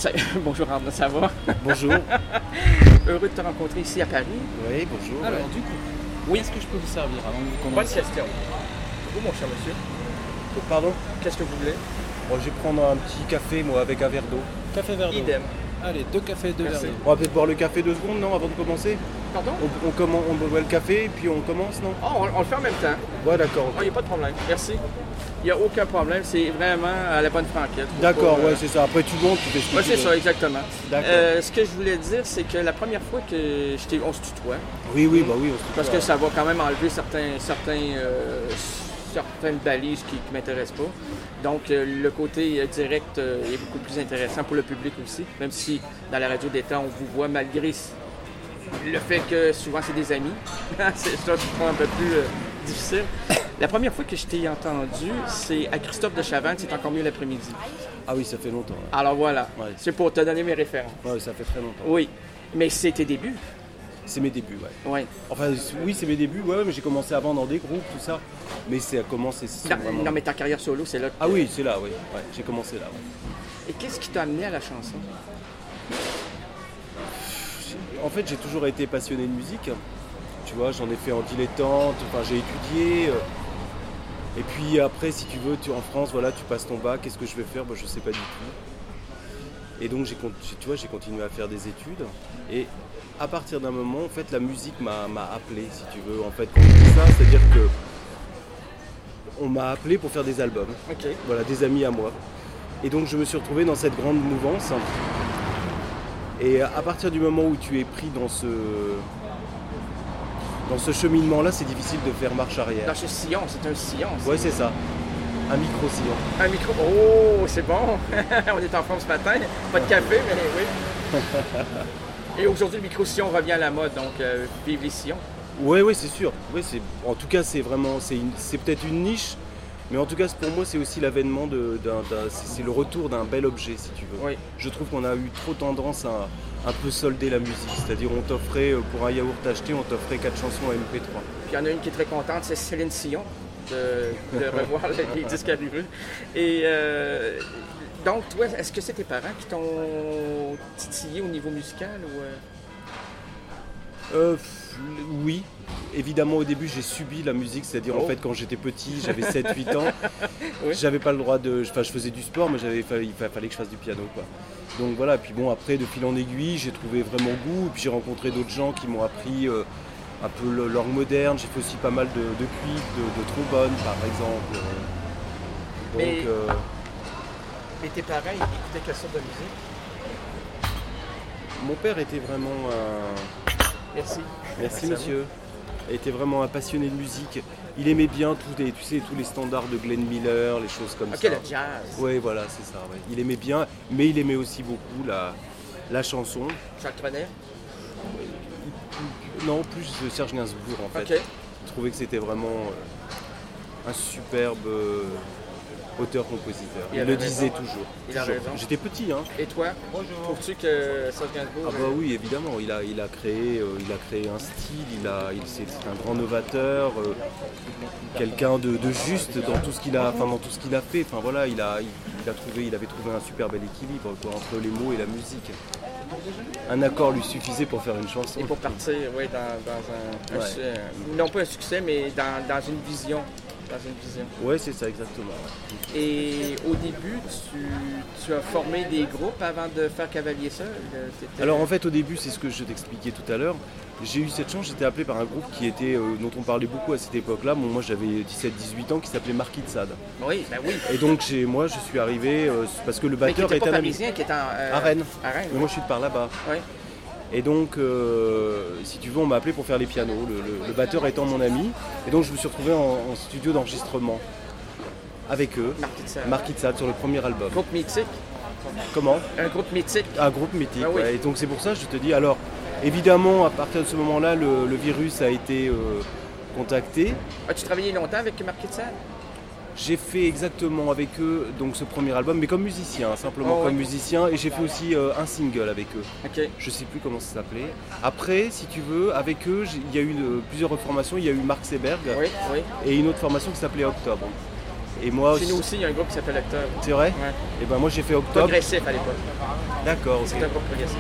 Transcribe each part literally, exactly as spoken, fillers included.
Ça... Bonjour Arnaud, ça va? Bonjour. Heureux de te rencontrer ici à Paris. Oui, bonjour. Alors, ouais. du coup, oui, est-ce que je peux vous servir avant de vous Bonne commencer? question. Vous, mon cher monsieur, Pardon? qu'est-ce que vous voulez? Bon, je vais prendre un petit café, moi, avec un verre d'eau. Café verre d'eau. Idem. Allez, deux cafés, deux verres Merci. d'eau. On va peut-être boire le café deux secondes, non, avant de commencer? Pardon? On, on, commen- on boit le café et puis on commence, non? Oh, on, on le fait en même temps. Ouais, d'accord. Il n'y a pas de problème. Merci. Il n'y a aucun problème. C'est vraiment à la bonne franquette. Faut D'accord, pas, euh, ouais, c'est ça. Après, tu montes, tu fais ce que Ouais, tu c'est veux. ça, exactement. D'accord. Euh, ce que je voulais dire, c'est que la première fois que je t'ai... On se tutoie. Oui, oui, bah oui, on se Parce tutoie. que ça va quand même enlever certains, certains, euh, certaines balises qui ne m'intéressent pas. Donc, euh, le côté euh, direct euh, est beaucoup plus intéressant pour le public aussi, même si dans la radio d'État, on vous voit malgré le fait que souvent c'est des amis. C'est ça qui prend un peu plus euh, difficile. La première fois que je t'ai entendu, c'est à Christophe de Chavannes, c'est encore mieux l'après-midi. Ah oui, ça fait longtemps. Ouais. Alors voilà, Ouais. c'est pour te donner mes références. Ouais, ça fait très longtemps. Oui, mais c'est tes débuts. C'est mes débuts, ouais. Oui. Enfin, oui, c'est mes débuts, ouais, ouais, mais j'ai commencé avant dans des groupes, tout ça. Mais c'est à commencer, c'est Non, vraiment... non, mais ta carrière solo, c'est là. que- Ah oui, c'est là, oui. Ouais, j'ai commencé là, ouais. Et qu'est-ce qui t'a amené à la chanson? En fait, j'ai toujours été passionné de musique. Tu vois, j'en ai fait en dilettante, enfin, j'ai étudié. euh, Et puis après, si tu veux, tu, en France, voilà, tu passes ton bac, qu'est-ce que je vais faire? Bah, je sais pas du tout. Et donc, j'ai, con- tu vois, j'ai continué à faire des études. Et à partir d'un moment, en fait, la musique m'a, m'a appelé, si tu veux. En fait, quand je dis ça, c'est-à-dire que on m'a appelé pour faire des albums. OK. Voilà, des amis à moi. Et donc je me suis retrouvé dans cette grande mouvance. Et à partir du moment où tu es pris dans ce, dans ce cheminement-là, c'est difficile de faire marche arrière. Dans ce sillon, c'est un sillon. ça. Ouais, c'est ça. Un micro-sillon. Un micro. Oh, c'est bon. On est en forme ce matin. Pas de café, mais oui. Et aujourd'hui, le micro-sillon revient à la mode, donc euh, vive les sillons. Ouais, ouais, c'est sûr. Ouais, c'est, en tout cas, c'est vraiment, c'est, une- c'est peut-être une niche, mais en tout cas, pour moi, c'est aussi l'avènement de, d'un, d'un- c'est, c'est le retour d'un bel objet, si tu veux. Oui. Je trouve qu'on a eu trop tendance à un peu solder la musique. C'est-à-dire, on t'offrait, euh, pour un yaourt acheté, on t'offrait quatre chansons M P trois. Puis il y en a une qui est très contente, c'est Céline Sillon, de, de revoir les les disques arrivés. Et euh, donc, toi, est-ce que c'est tes parents qui t'ont titillé au niveau musical ou... euh? Euh, f- oui, évidemment au début j'ai subi la musique, c'est-à-dire Oh. en fait quand j'étais petit, j'avais sept huit ans, Oui. j'avais pas le droit de... Enfin je faisais du sport mais j'avais, fa- il fa- fallait que je fasse du piano quoi. Donc voilà, puis bon après de fil en aiguille j'ai trouvé vraiment goût, et puis j'ai rencontré d'autres gens qui m'ont appris euh, un peu le- l'orgue moderne, j'ai fait aussi pas mal de, de cuivre, de, de trombone par exemple. Donc Mais- euh, Et tes parents, ils écoutaient quelle sorte de musique? mon père était vraiment un... Merci. Merci à vous. monsieur. Il était vraiment un passionné de musique. Il aimait bien tous les, tu sais, tous les standards de Glenn Miller, les choses comme OK, ça. le jazz. Ouais, voilà, c'est ça. Ouais. Il aimait bien, mais il aimait aussi beaucoup la, la chanson. Jacques Trenet. Non, plus euh, Serge Gainsbourg en fait. OK. Je trouvais que c'était vraiment euh, un superbe euh, auteur-compositeur. Il Il, avait le raison. disait toujours. Il a toujours. raison. J'étais petit, hein. Et toi, trouves-tu que Serge Gainsbourg... Ah bah oui, évidemment, il a, il a, créé, euh, il a créé un style, il a, il, c'est, c'est un grand novateur, euh, quelqu'un de, de juste dans tout ce qu'il a, enfin, dans tout ce qu'il a fait. Enfin voilà, il a, il, il a trouvé, il avait trouvé un super bel équilibre quoi, entre les mots et la musique. Un accord lui suffisait pour faire une chanson. Et pour partir, oui, dans, dans un, un Ouais. su- euh, non pas un succès, mais dans, dans une vision. Dans une vision. Ouais, c'est ça exactement. Et au début, tu, tu as formé des groupes avant de faire Cavalier Seul? euh, t'étais- Alors en fait, au début, c'est ce que je t'expliquais tout à l'heure. J'ai eu cette chance, j'étais appelé par un groupe qui était, euh, dont on parlait beaucoup à cette époque-là. Bon, moi, j'avais dix-sept dix-huit ans, qui s'appelait Marquis de Sade. Oui, ben oui. Et donc, j'ai, moi, je suis arrivé euh, parce que le Mais qui batteur n'était était pas un ami. parisien, qui était en, euh, À Rennes. À Rennes, Mais moi, je suis de par là-bas. oui. Et donc, euh, si tu veux, on m'a appelé pour faire les pianos, le, le- le batteur étant mon ami. Et donc, je me suis retrouvé en, en studio d'enregistrement avec eux, Marquis de Sade. Marquis de Sade, sur le premier album. Groupe mythique. Comment? Un groupe mythique. Un groupe mythique, Ah oui. ouais. Et donc c'est pour ça que je te dis, alors, évidemment, à partir de ce moment-là, le, le virus a été euh, contacté. As-tu travaillé longtemps avec Marquis de Sade? J'ai fait exactement avec eux donc ce premier album, mais comme musicien, hein, simplement Oh, comme ouais. musicien, et j'ai fait aussi euh, un single avec eux. OK. Je sais plus comment ça s'appelait. Après, si tu veux, avec eux, j'ai- il y a eu euh, plusieurs formations. Il y a eu Marc Seberg Oui, oui. et une autre formation qui s'appelait Octobre. Et moi Chez nous aussi, il y a un groupe qui s'appelle Octobre. C'est vrai? Ouais. Et ben moi j'ai fait Octobre. Progressif à l'époque. D'accord, ok. C'était un groupe progressif.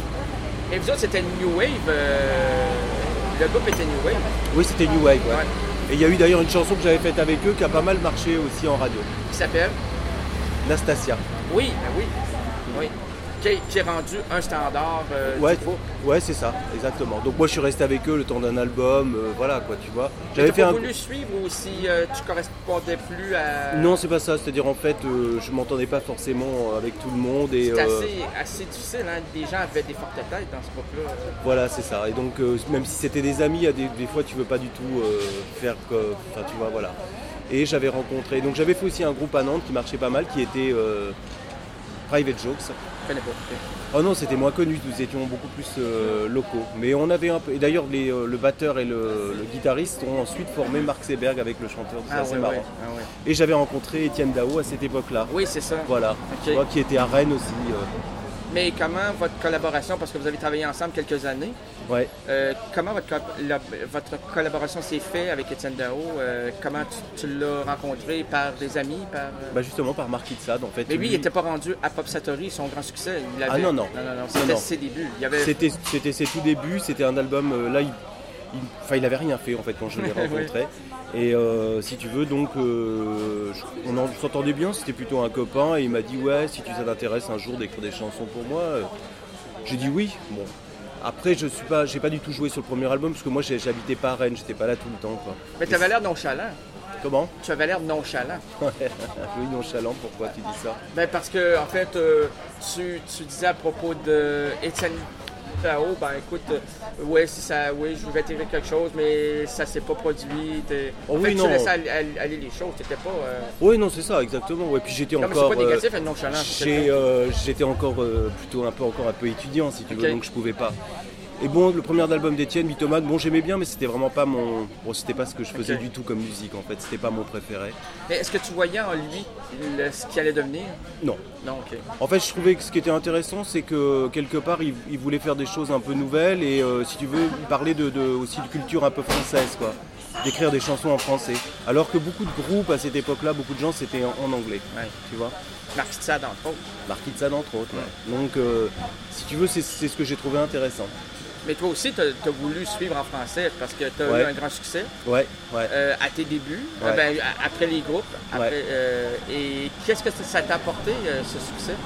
Et vous autres, c'était New Wave. euh, Le groupe était New Wave. Oui, c'était New Wave, ouais. Ouais. Et il y a eu d'ailleurs une chanson que j'avais faite avec eux qui a pas mal marché aussi en radio. Qui s'appelle? Nastasia. Oui, ben oui. Oui. Qui est, qui est rendu un standard euh, Ouais, du groupe. ouais, c'est ça, exactement. Donc moi je suis resté avec eux le temps d'un album, euh, voilà quoi, tu vois. Tu J'avais n'as fait pas un. voulu suivre ou si euh, tu correspondais plus à... Non, c'est pas ça, c'est-à-dire en fait, euh, je m'entendais pas forcément avec tout le monde et C'est euh, assez, assez difficile, hein? Des gens avaient des fortes têtes dans ce groupe-là. voilà, c'est ça. Et donc euh, même si c'était des amis, il y a des, des fois tu veux pas du tout euh, faire que, enfin tu vois, voilà. Et j'avais rencontré, donc j'avais fait aussi un groupe à Nantes qui marchait pas mal, qui était euh, Private Jokes. Je connais pas. Ok. Oh non, c'était moins connu, nous étions beaucoup plus euh, locaux. Mais on avait un peu. Et d'ailleurs, les, euh, le batteur et le, le guitariste ont ensuite formé Mark Seberg avec le chanteur. C'est Ah assez ouais, marrant. ouais. Ah ouais. Et j'avais rencontré Étienne Dao à cette époque-là. Oui, c'est ça. Voilà, Ok. tu vois, qui était à Rennes aussi. euh. Mais comment votre collaboration, parce que vous avez travaillé ensemble quelques années, Ouais. euh, comment votre, co- la- votre collaboration s'est faite avec Étienne Dao? Euh, comment tu, tu l'as rencontré? Par des amis? Par, euh, Bah justement par Mark Itzad en fait. Mais lui, il n'était pas rendu à Pop Satori, son grand succès. Il avait... Ah non, non. Non, non, non. Non, C'était non. ses débuts. Il y avait... C'était, c'était ses tout débuts, c'était un album, euh, là, il, il, enfin, il avait rien fait en fait quand je l'ai rencontré. Et euh, si tu veux, donc, euh, je- on en- s'entendait bien, c'était plutôt un copain, et il m'a dit, ouais, si tu ça t'intéresse un jour d'écrire des chansons pour moi, euh, j'ai dit oui. Bon. Après, je suis pas, j'ai pas du tout joué sur le premier album, parce que moi, j'ai- j'habitais pas à Rennes, j'étais pas là tout le temps, quoi. Mais tu avais l'air nonchalant. Comment? Tu avais l'air nonchalant. Oui, nonchalant, pourquoi tu dis ça? Ben parce que, en fait, euh, tu, tu disais à propos de Étienne Dao, ben écoute, euh, ouais, si ça, oui, je vais tirer quelque chose, mais ça s'est pas produit. t'es- Oh en oui, fait, non. tu laissais aller, aller- aller les choses, t'étais pas... euh, Oui, non, c'est ça, exactement. Ouais, puis j'étais Non, mais encore. c'est pas euh, négatif, être nonchalant. c'est J'ai, quelqu'un- euh, j'étais encore euh, plutôt un peu encore un peu étudiant si tu veux, Ok. donc je pouvais pas. Et bon, le premier album d'Étienne, Mythomane, bon j'aimais bien, mais c'était vraiment pas mon, bon c'était pas ce que je faisais Ok. du tout comme musique en fait, c'était pas mon préféré. Mais est-ce que tu voyais en lui le- ce qu'il allait devenir? Non. Non, ok. En fait, je trouvais que ce qui était intéressant, c'est que quelque part, il, il voulait faire des choses un peu nouvelles et euh, si tu veux, il parlait de, de- aussi de culture un peu française, quoi, d'écrire des chansons en français. Alors que beaucoup de groupes à cette époque-là, beaucoup de gens, c'était en, en anglais, Ouais. tu vois. Marc Itzad, entre autres. Mark Itzad entre autres. Ouais. Donc, euh, si tu veux, c'est, c'est ce que j'ai trouvé intéressant. Mais toi aussi, tu as voulu suivre en français parce que tu as Ouais. eu un grand succès Ouais, ouais. euh, à tes débuts, Ouais. euh, ben, a- après les groupes. Après, Ouais. euh, et qu'est-ce que ça t'a apporté, euh, ce succès?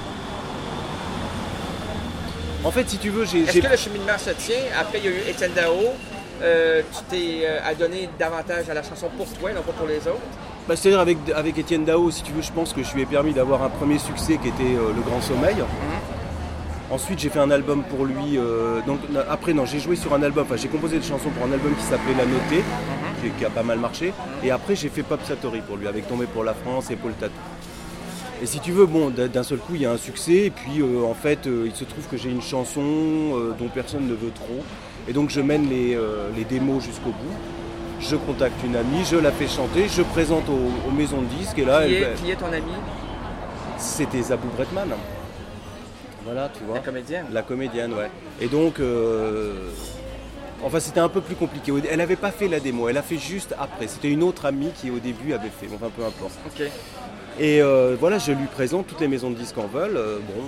En fait, si tu veux, j'ai, Est-ce j'ai- que le cheminement se tient? Après, il y a eu Étienne Dao. Euh, tu t'es euh, adonné davantage à la chanson pour toi, non pas pour les autres. Bah, c'est-à-dire avec, avec Étienne Dao, si tu veux, je pense que je lui ai permis d'avoir un premier succès qui était euh, Le Grand Sommeil. Ensuite, j'ai fait un album pour lui. euh, donc, na- après, non, j'ai joué sur un album, enfin, j'ai composé des chansons pour un album qui s'appelait La Notée, qui, qui a pas mal marché. Et après, j'ai fait Pop Satori pour lui, avec Tombé pour la France et Paul Tatou. Et si tu veux, bon, d'un d'un seul coup, il y a un succès. Et puis, euh, en fait, euh, il se trouve que j'ai une chanson euh, dont personne ne veut trop. Et donc, je mène les, euh, les démos jusqu'au bout. Je contacte une amie, je la fais chanter, je présente aux, aux maisons de disques. Et là, Qui elle- est, qui est ton ami, c'était Zabou Bretman. Voilà, tu vois. la comédienne? La comédienne, ouais. Et donc, euh, enfin, c'était un peu plus compliqué. Elle n'avait pas fait la démo, elle a fait juste après. C'était une autre amie qui, au début, avait fait. Enfin, peu importe. Ok. Et euh, voilà, je lui présente, toutes les maisons de disques en veulent. Euh, bon,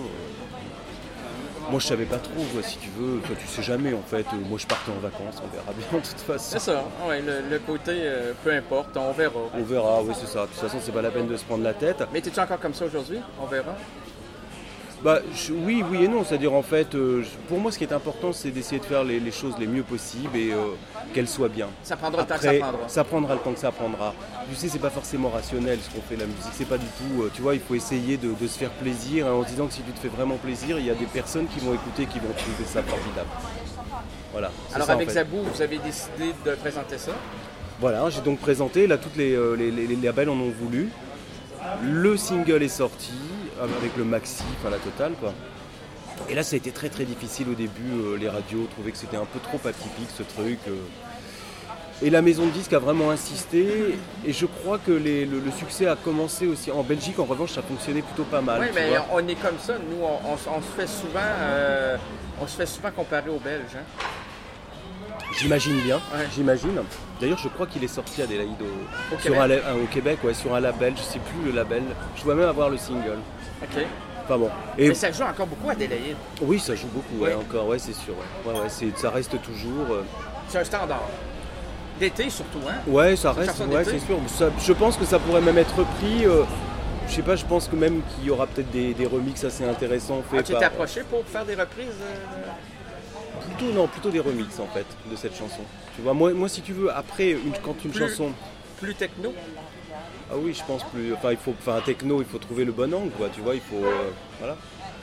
euh, moi, je savais pas trop, quoi, si tu veux. Toi, tu sais jamais, en fait. Euh, moi, je partais en vacances, on verra bien, de toute façon. C'est ça, ouais, le, le côté, euh, peu importe, on verra. On verra, oui, c'est ça. De toute façon, c'est pas la peine de se prendre la tête. Mais es-tu encore comme ça aujourd'hui? On verra. Bah, je- oui, oui et non. C'est-à-dire, en fait, euh, je- pour moi, ce qui est important, c'est d'essayer de faire les, les choses les mieux possibles et euh, qu'elles soient bien. Ça prendra le temps que ça Après, prendra. ça prendra le temps que ça prendra. Tu sais, c'est pas forcément rationnel ce qu'on fait la musique. C'est pas du tout. euh, tu vois, il faut essayer de, de se faire plaisir hein, en se disant que si tu te fais vraiment plaisir, il y a des personnes qui vont écouter, qui vont trouver ça formidable. Voilà. c'est Alors ça, en avec fait. Zabou, vous avez décidé de présenter ça. Voilà, j'ai donc présenté. Là, toutes les, euh, les, les- les labels en ont voulu. Le single est sorti avec le maxi, enfin la totale, quoi. Et là, ça a été très très difficile au début. euh, les radios trouvaient que c'était un peu trop atypique ce truc. euh. Et la maison de disques a vraiment insisté. Et je crois que les- le, le succès a commencé aussi. En Belgique, en revanche, ça fonctionnait plutôt pas mal. Oui, tu mais vois. on est comme ça. Nous, on, on se- on se fait souvent, euh, on se fait souvent comparer aux Belges. Hein? J'imagine bien, Ouais. j'imagine. D'ailleurs, je crois qu'il est sorti à Adélaïde au, Au sur Québec. un, la- au Québec, ouais, sur un label, je sais plus le label. Je dois même avoir le single. OK. Enfin bon. Et Mais ça joue encore beaucoup à Adélaïde. oui, ça joue beaucoup, ouais, Oui. encore, ouais, c'est sûr. Ouais, ouais, ouais, c'est, ça reste toujours. euh, C'est un standard. D'été surtout, hein? Ouais, ça Une reste, chanson ouais, d'été. c'est sûr. Ça- je pense que ça pourrait même être repris. euh, je sais pas, je pense que même qu'il y aura peut-être des, des remixes assez intéressants faits Ah, tu par. t'es approché pour faire des reprises? euh? Plutôt, non, plutôt des remixes en fait de cette chanson. Tu vois, moi, moi si tu veux, après, une, quand une Plus- chanson. Plus techno? Ah oui, je pense plus. Enfin, il faut, enfin, techno, il faut trouver le bon angle, quoi. Tu vois, il faut, euh, voilà.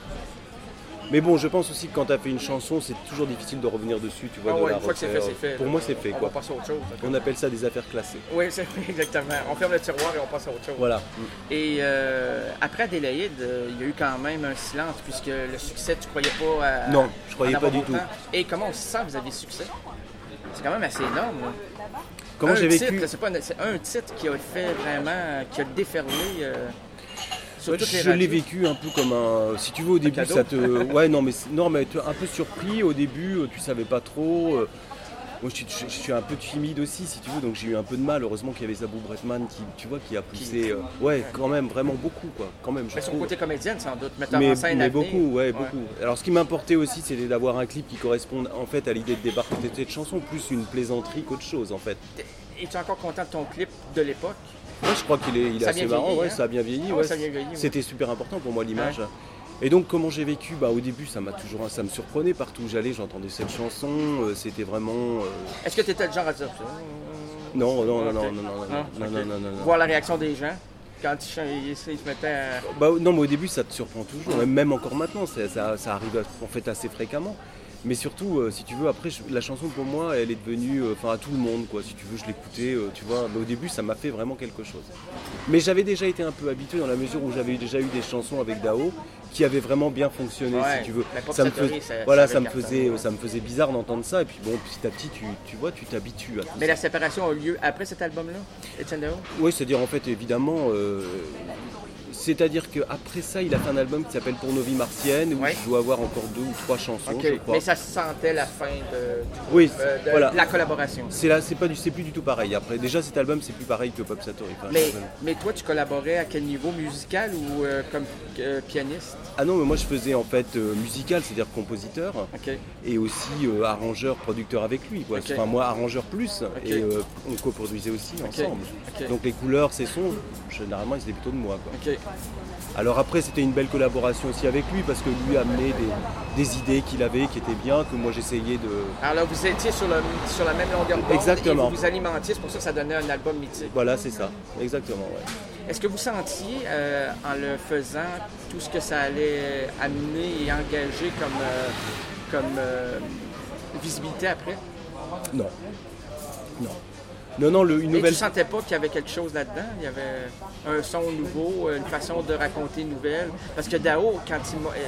Mais bon, je pense aussi que quand tu as fait une chanson, c'est toujours difficile de revenir dessus, tu vois, Ah de ouais, la une fois que c'est fait, refaire. c'est fait. Pour là. moi, c'est fait, On quoi. va passer à autre chose. On appelle ça des affaires classées. Oui, c'est exactement. On ferme le tiroir et on passe à autre chose. Voilà. Et euh, après Adélaïde, euh, il y a eu quand même un silence puisque le succès, tu croyais pas à. Non, je croyais en avoir pas du autant. tout. Et comment on se sent, vous avez succès? C'est quand même assez énorme. Là. Comment un j'ai titre, vécu c'est pas un, c'est un titre qui a fait vraiment, qui a déferlé euh, sur Ouais, toutes les je l'ai radios. vécu un peu comme un. Si tu veux, au début, cadeau. ça te. Ouais, non, mais, c'est- non, mais tu es un peu surpris au début, euh, tu savais pas trop. euh, Moi, je suis, je- je suis un peu timide aussi, si tu veux, donc j'ai eu un peu de mal. Heureusement qu'il y avait Zabou Bretman qui, tu vois, qui a poussé. euh, Ouais, quand même, vraiment beaucoup, quoi. Quand même, je Mais son trouve. côté comédienne, sans doute, metteur Mais, en scène mais à venir. beaucoup, ouais, beaucoup. Alors, ce qui m'importait aussi, c'était d'avoir un clip qui corresponde en fait à l'idée de débarquer de cette chanson, plus une plaisanterie qu'autre chose, en fait. Es-tu encore content de ton clip de l'époque? Moi, je crois qu'il est, il est Ça a assez bien marrant, vieilli, ouais, hein? ça a bien vieilli. Ah ouais, ouais. ça a bien vieilli, ouais. C'était super important pour moi l'image. Et donc, comment j'ai vécu, bah, au début, ça m'a toujours, ça me surprenait partout où j'allais, j'entendais cette chanson. euh, c'était vraiment. euh, Est-ce que tu étais le genre à dire ça? Non, non, non, Ok. non, non, non, non, Ah, non, ok. non, non, non, non. Voir la réaction des gens quand ils, chan- ils, ils se mettaient à... Bah, non, mais au début, ça te surprend toujours, même- même encore maintenant, ça, ça, ça arrive en fait assez fréquemment. Mais surtout, euh, si tu veux, après, je- la chanson pour moi, elle est devenue, euh, enfin, à tout le monde, quoi. Si tu veux, je l'écoutais, euh, tu vois. Mais au début, ça m'a fait vraiment quelque chose. Mais j'avais déjà été un peu habitué dans la mesure où j'avais déjà eu des chansons avec Dao qui avaient vraiment bien fonctionné, Ouais, si tu veux. mais Pop Ça me, Satori, fais- ça- voilà, ça ça me avait faisait, cartonné, ouais. ça me faisait bizarre d'entendre ça. Et puis bon, petit à petit, tu, tu vois, tu t'habitues à tout Mais ça. la séparation a eu lieu après cet album-là, Étienne Dao? Oui, c'est-à-dire en fait, évidemment, euh, c'est-à-dire qu'après ça, il a fait un album qui s'appelle Pour nos vies martiennes, où Ouais. je dois avoir encore deux ou trois chansons, Ok. je crois. Mais ça se sentait la fin de, Oui, euh, de- voilà. de la collaboration. C'est là, c'est pas du, c'est plus du tout pareil. Après, déjà cet album, c'est plus pareil que Pop Satori. Enfin, Mais, je- mais toi, tu collaborais à quel niveau, musical ou euh, comme euh, pianiste? Ah non, mais moi je faisais en fait euh, musical, c'est-à-dire compositeur, OK. et aussi euh, arrangeur, producteur avec lui. Quoi. Ok. Enfin moi arrangeur plus, et euh, on coproduisait aussi ensemble. Ok. Donc les couleurs, ces sons, généralement ils étaient plutôt de moi. Quoi. OK. Alors après c'était une belle collaboration aussi avec lui parce que lui amenait des, des idées qu'il avait qui étaient bien, que moi j'essayais de... Alors là, vous étiez sur, le, sur la même longueur d'onde Exactement. et vous vous alimentiez, c'est pour ça que ça donnait un album mythique. Voilà, c'est ça, exactement. Ouais. Est-ce que vous sentiez, euh, en le faisant, tout ce que ça allait amener et engager comme, euh, comme euh, visibilité après? Non. Non. Non, non, le, une Et nouvelle... tu sentais pas qu'il y avait quelque chose là-dedans? Il y avait un son nouveau, une façon de raconter une nouvelle? Parce que Dao, quand il, m'a-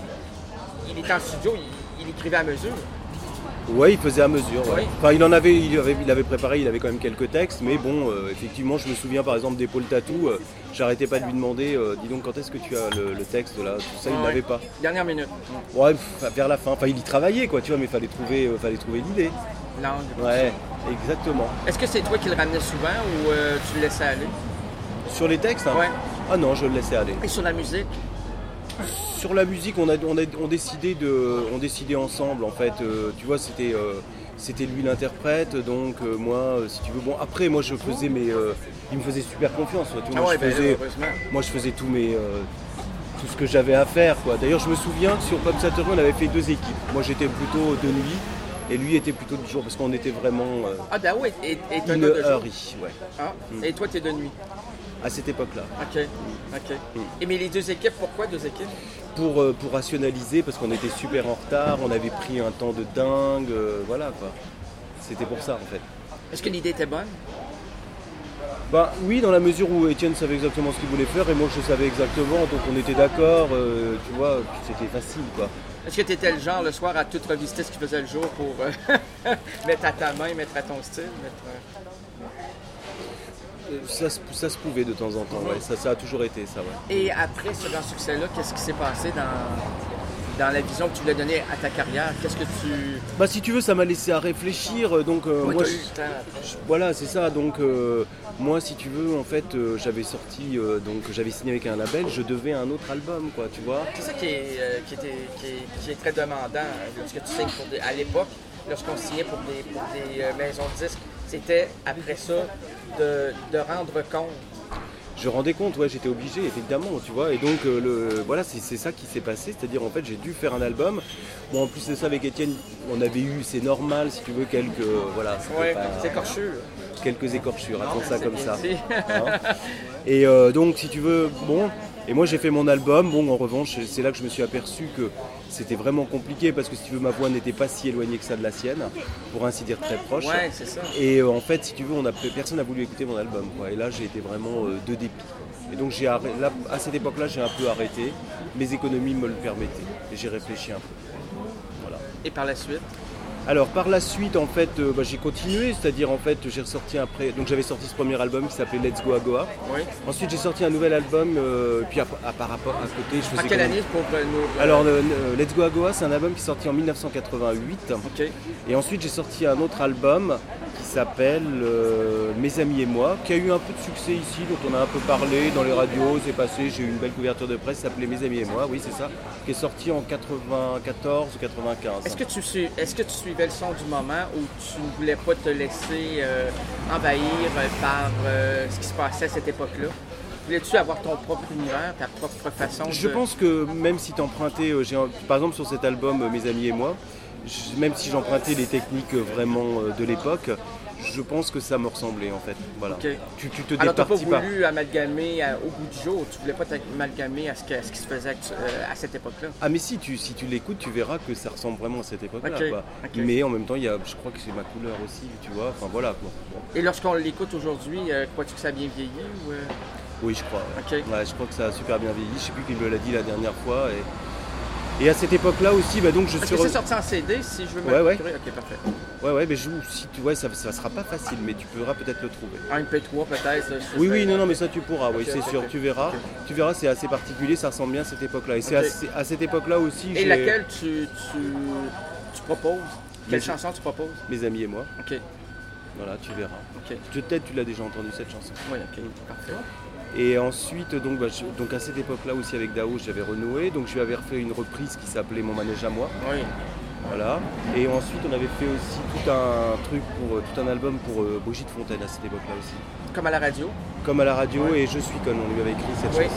euh, il était en studio, il, il écrivait à mesure. Oui, il faisait à mesure. Ouais. Oui. Enfin, il en avait, il avait, il avait préparé, il avait quand même quelques textes, mais bon, euh, effectivement, je me souviens par exemple d'Épaule Tatou, euh, j'arrêtais pas de lui demander, euh, dis donc quand est-ce que tu as le, le texte là, tout ça, il Ouais. l'avait pas. Dernière minute. Ouais, pff, vers la fin. Enfin, il y travaillait quoi, tu vois, mais fallait trouver, euh, fallait trouver l'idée. Langue. Ouais, exactement. Est-ce que c'est toi qui le ramenais souvent ou euh, tu le laissais aller? Sur les textes, hein, Ouais. ah non, je le laissais aller. Et sur la musique? Sur la musique, on a, on a, on décidait de, on décidait ensemble en fait. euh, tu vois, c'était, euh, c'était lui l'interprète, donc euh, moi, euh, si tu veux, bon après, moi je faisais mes, euh, il me faisait super confiance. Tu vois, Ah moi, ouais, je ben là, faisais, heureusement. moi je faisais tous mes, euh, tout ce que j'avais à faire quoi. D'ailleurs, je me souviens que sur Pop Satori, on avait fait deux équipes. Moi, j'étais plutôt de nuit et lui était plutôt de jour parce qu'on était vraiment euh, Ah, Dao est, est, est un une gars de jour. hurry, ouais, Ah, et toi, tu es de nuit. à cette époque-là. OK. OK. Et mais les deux équipes, pourquoi deux équipes? Pour, euh, pour rationaliser, parce qu'on était super en retard, on avait pris un temps de dingue, euh, voilà quoi. C'était pour ça en fait. Est-ce que l'idée était bonne? Bah oui, dans la mesure où Étienne savait exactement ce qu'il voulait faire et moi je savais exactement, donc on était d'accord, euh, tu vois, puis c'était facile quoi. Est-ce que tu étais le genre le soir à tout revisiter ce qui faisait le jour pour euh, mettre à ta main, mettre à ton style? Mettre, euh, Euh, Ça, se- ça se pouvait de temps en temps, ouais. ça, ça a toujours été ça. Ouais. Et après ce grand succès-là, qu'est-ce qui s'est passé dans, dans la vision que tu voulais donner à ta carrière? Qu'est-ce que tu... Bah si tu veux, ça m'a laissé à réfléchir, donc euh, Ouais, moi, t'as je- eu le temps après. je- voilà, c'est ça. Donc euh, moi, si tu veux, en fait, euh, j'avais sorti, euh, donc j'avais signé avec un label, je devais un autre album, quoi, tu vois. C'est ça qui est, euh, qui, était, qui, est, qui est très demandant euh, lorsque tu signes pour des... À l'époque, lorsqu'on signait pour des, pour des euh, maisons de disques, c'était après ça de, de rendre compte. Je rendais compte, ouais, j'étais obligé, évidemment, tu vois. Et donc, euh, le, voilà, c'est c'est ça qui s'est passé. C'est-à-dire, en fait, j'ai dû faire un album. Bon, en plus de ça, avec Étienne, on avait eu, c'est normal, si tu veux, quelques, euh, voilà, c'était Ouais, pas- c'est écorché. quelques écorchures, Non, raconte ça c'est comme bien ça. dit. Hein. Et euh, donc, si tu veux, bon. Et moi, j'ai fait mon album. Bon, en revanche, c'est là que je me suis aperçu que c'était vraiment compliqué parce que, si tu veux, ma voix n'était pas si éloignée que ça de la sienne, pour ainsi dire très proche. Ouais, c'est ça. Et euh, en fait, si tu veux, on a, personne n'a voulu écouter mon album, quoi. Et là, j'ai été vraiment euh, de dépit. Et donc, j'ai arrêté, là, à cette époque-là, j'ai un peu arrêté. Mes économies me le permettaient. Et j'ai réfléchi un peu. Voilà. Et par la suite? Alors, par la suite, en fait, euh, bah, j'ai continué. C'est-à-dire, en fait, j'ai ressorti après. Donc, j'avais sorti ce premier album qui s'appelait Let's Go à Goa. Oui. Ensuite, j'ai sorti un nouvel album. Euh, puis, à, à, par rapport à côté, je faisais. En quelle comme- année pour euh, nos... Alors, euh, euh, Let's Go à Goa, c'est un album qui est sorti en mille neuf cent quatre-vingt-huit. OK. Et ensuite, j'ai sorti un autre album qui s'appelle euh, Mes amis et moi, qui a eu un peu de succès ici, dont on a un peu parlé dans les radios, c'est passé, j'ai eu une belle couverture de presse, ça s'appelait Mes amis et moi, oui c'est ça, qui est sorti en quatre-vingt-quatorze ou quatre-vingt-quinze. Est-ce que, tu suis- est-ce que tu suivais le son du moment ou tu ne voulais pas te laisser euh, envahir euh, par euh, ce qui se passait à cette époque-là? Voulais-tu avoir ton propre univers, ta propre façon Je de... pense que même si tu empruntais, euh, j'ai un- par exemple sur cet album euh, Mes amis et moi, je- même si j'empruntais les techniques euh, vraiment euh, de l'époque, je pense que ça me ressemblait en fait. Voilà. Ok. Tu, tu te Alors, tu n'as pas départis pas. voulu amalgamer à- au bout du jour, tu voulais pas t'amalgamer à ce, que- à ce qui se faisait actu- euh, à cette époque-là? Ah mais si tu, si tu l'écoutes, tu verras que ça ressemble vraiment à cette époque-là. Ok, quoi. ok. Mais en même temps, il y a, je crois que c'est ma couleur aussi, tu vois. Enfin voilà. Quoi. Bon. Et lorsqu'on l'écoute aujourd'hui, euh, crois-tu que ça a bien vieilli ou... euh, Oui, je crois. Ouais. Ok. Ouais, je crois que ça a super bien vieilli. Je sais plus qui me l'a dit la dernière fois. Et, et à cette époque-là aussi, bah donc je Est-ce suis. que c'est re- sorti en C D si je veux me Ouais, ouais. procurer? Ok, parfait. Ouais, ouais, mais je, si tu, ouais, ça, ça sera pas facile, mais tu pourras peut-être le trouver. En M P trois peut-être? là, Oui, c'est- oui, non, non, mais ça tu pourras, oui, Ok, c'est ok, sûr, ok. tu verras. Ok. Tu verras, c'est assez particulier, ça ressemble bien à cette époque-là. Et c'est Ok. assez- à cette époque-là aussi, Et j'ai laquelle tu, tu, tu proposes? Quelle Mes- chanson tu proposes? mes amis et moi. Ok, Voilà, tu verras. ok. Peut-être tu l'as déjà entendu cette chanson. Oui, ok, parfait. Et ensuite, donc, bah, je- donc à cette époque-là aussi avec Dao, j'avais renoué. Donc je lui avais refait une reprise qui s'appelait Mon manège à moi. Oui. Voilà. Et ensuite, on avait fait aussi tout un truc pour euh, tout un album pour euh, Brigitte Fontaine à cette époque-là aussi. Comme à la radio? Comme à la radio Ouais. et Je suis conne, on lui avait écrit cette Oui. chanson.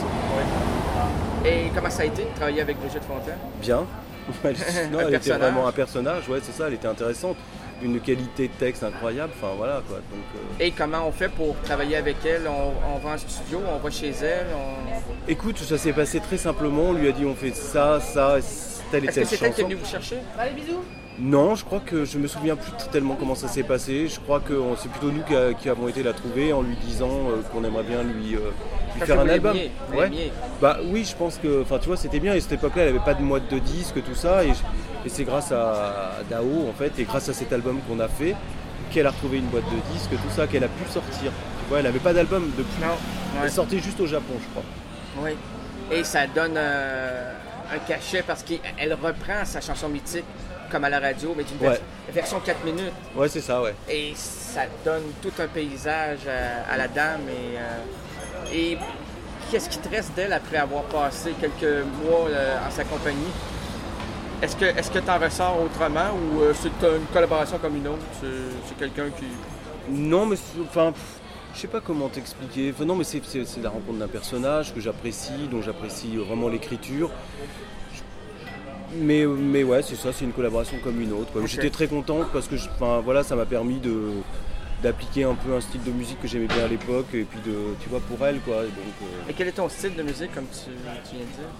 oui. Et comment ça a été de travailler avec Brigitte Fontaine? Bien. Elle, non, Un elle était personnage. vraiment un personnage, ouais, c'est ça, elle était intéressante. Une qualité de texte incroyable, enfin voilà quoi. Donc, euh, Et comment on fait pour travailler avec elle? On, on va en studio, on va chez elle? On... Écoute, ça s'est passé très simplement. On lui a dit on fait ça, ça, telle et Est-ce que telle c'est elle qui est chanson. venue vous chercher? Non, je crois que je me souviens plus tellement comment ça s'est passé. Je crois que on- c'est plutôt nous qui, a- qui avons été la trouver en lui disant euh, qu'on aimerait bien lui, euh, lui Parce faire que un vous album. l'aimiez, vous Ouais. l'aimiez. Bah oui, je pense que, enfin tu vois, c'était bien. Et à cette époque-là, elle avait pas de boîte de disques, tout ça. Et, je- et c'est grâce à Dao en fait, et grâce à cet album qu'on a fait, qu'elle a retrouvé une boîte de disques, tout ça, qu'elle a pu sortir. Tu vois, elle avait pas d'album depuis. Non. Elle Ouais. sortait juste au Japon, je crois. Oui. Et ça donne euh, un cachet parce qu'elle reprend sa chanson mythique comme à la radio, mais d'une vers- Ouais. version quatre minutes. Ouais, c'est ça, ouais. Et ça donne tout un paysage à, à la dame. Et, euh, et qu'est-ce qui te reste d'elle après avoir passé quelques mois euh, en sa compagnie? Est-ce que est-ce que tu en ressors autrement ou euh, c'est une collaboration comme une autre? C'est, c'est quelqu'un qui... Non, mais c'est- enfin, pff, je sais pas comment t'expliquer. Enfin, non, mais c'est, c'est- c'est la rencontre d'un personnage que j'apprécie, dont j'apprécie vraiment l'écriture. Je- Mais, mais ouais, c'est ça, c'est une collaboration comme une autre, quoi. Ok. J'étais très contente parce que je- enfin, voilà, ça m'a permis de, d'appliquer un peu un style de musique que j'aimais bien à l'époque et puis de, tu vois, pour elle, quoi. Et donc, euh, Et quel est ton style de musique, comme tu, tu viens de dire?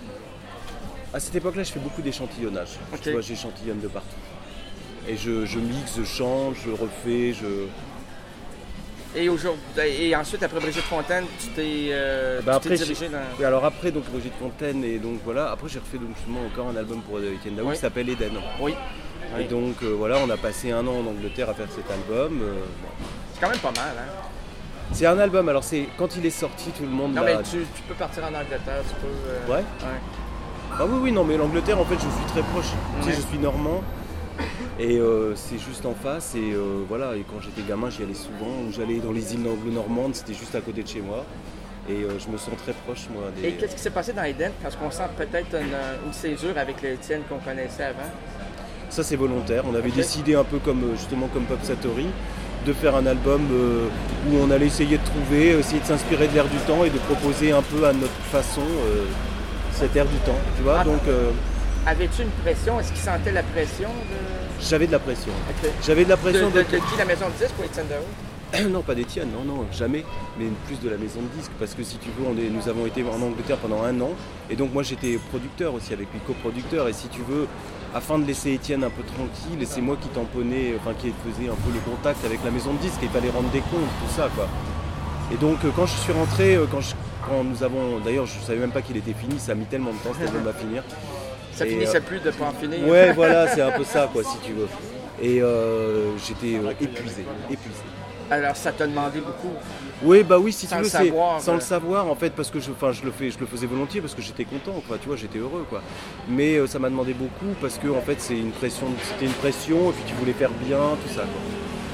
à cette époque-là, je fais beaucoup d'échantillonnage. Ok. Tu vois, j'échantillonne de partout. Et je, je mixe, je change, je refais, je... Et, aujourd'hui, et ensuite, après Brigitte Fontaine, tu t'es, euh, Bah, tu t'es après, dirigé dans... Oui, alors après, donc Brigitte Fontaine, et donc voilà, après j'ai refait donc justement encore un album pour Étienne Dao Oui. qui s'appelle Eden. Oui. Et Oui. donc euh, voilà, on a passé un an en Angleterre à faire cet album. euh, bon. C'est quand même pas mal, hein? C'est un album, alors c'est quand il est sorti, tout le monde Non, l'a. mais tu, tu peux partir en Angleterre, tu peux... euh, Ouais. ouais. Ah oui, oui, non, mais l'Angleterre, en fait, je suis très proche. Ouais. Tu sais, je suis normand. Et euh, c'est juste en face. Et euh, voilà, et quand j'étais gamin, j'y allais souvent. Où j'allais dans les îles anglo-normandes, c'était juste à côté de chez moi. Et euh, je me sens très proche, moi. Des... Et qu'est-ce qui s'est passé dans Eden? Parce qu'on sent peut-être une, une césure avec le Étienne qu'on connaissait avant. Ça, c'est volontaire. On avait okay. décidé un peu comme, justement, comme Pop Satori, de faire un album euh, où on allait essayer de trouver, essayer de s'inspirer de l'air du temps et de proposer un peu à notre façon euh, cet air du temps. Tu vois, ah, donc... Euh... Avais-tu une pression? Est-ce qu'il sentait la pression de... J'avais de la pression. Okay. J'avais de la pression de... De, de, de qui, la maison de disques ou Étienne Daou? Non, pas d'Étienne, non, non, jamais, mais plus de la maison de disques, parce que si tu veux, on est, nous avons été en Angleterre pendant un an, et donc moi j'étais producteur aussi avec lui, coproducteur, et si tu veux, afin de laisser Étienne un peu tranquille, et c'est moi qui tamponnais, enfin qui faisais un peu le contact avec la maison de disques, et il fallait rendre des comptes, tout ça, quoi. Et donc quand je suis rentré, quand, je, quand nous avons, d'ailleurs je savais même pas qu'il était fini, ça a mis tellement de temps, cet album à finir. Ça et, finissait euh, plus de pas en finir. Ouais, voilà, c'est un peu ça, quoi, si tu veux. Et euh, j'étais euh, épuisé, épuisé. Alors ça t'a demandé beaucoup. Oui, bah oui, si sans tu veux, le savoir, sans euh... le savoir en fait, parce que je, je le fais, je le faisais volontiers parce que j'étais content, quoi, tu vois, j'étais heureux, quoi. Mais euh, ça m'a demandé beaucoup parce que en fait, c'est une pression, c'était une pression et puis tu voulais faire bien, tout ça, quoi.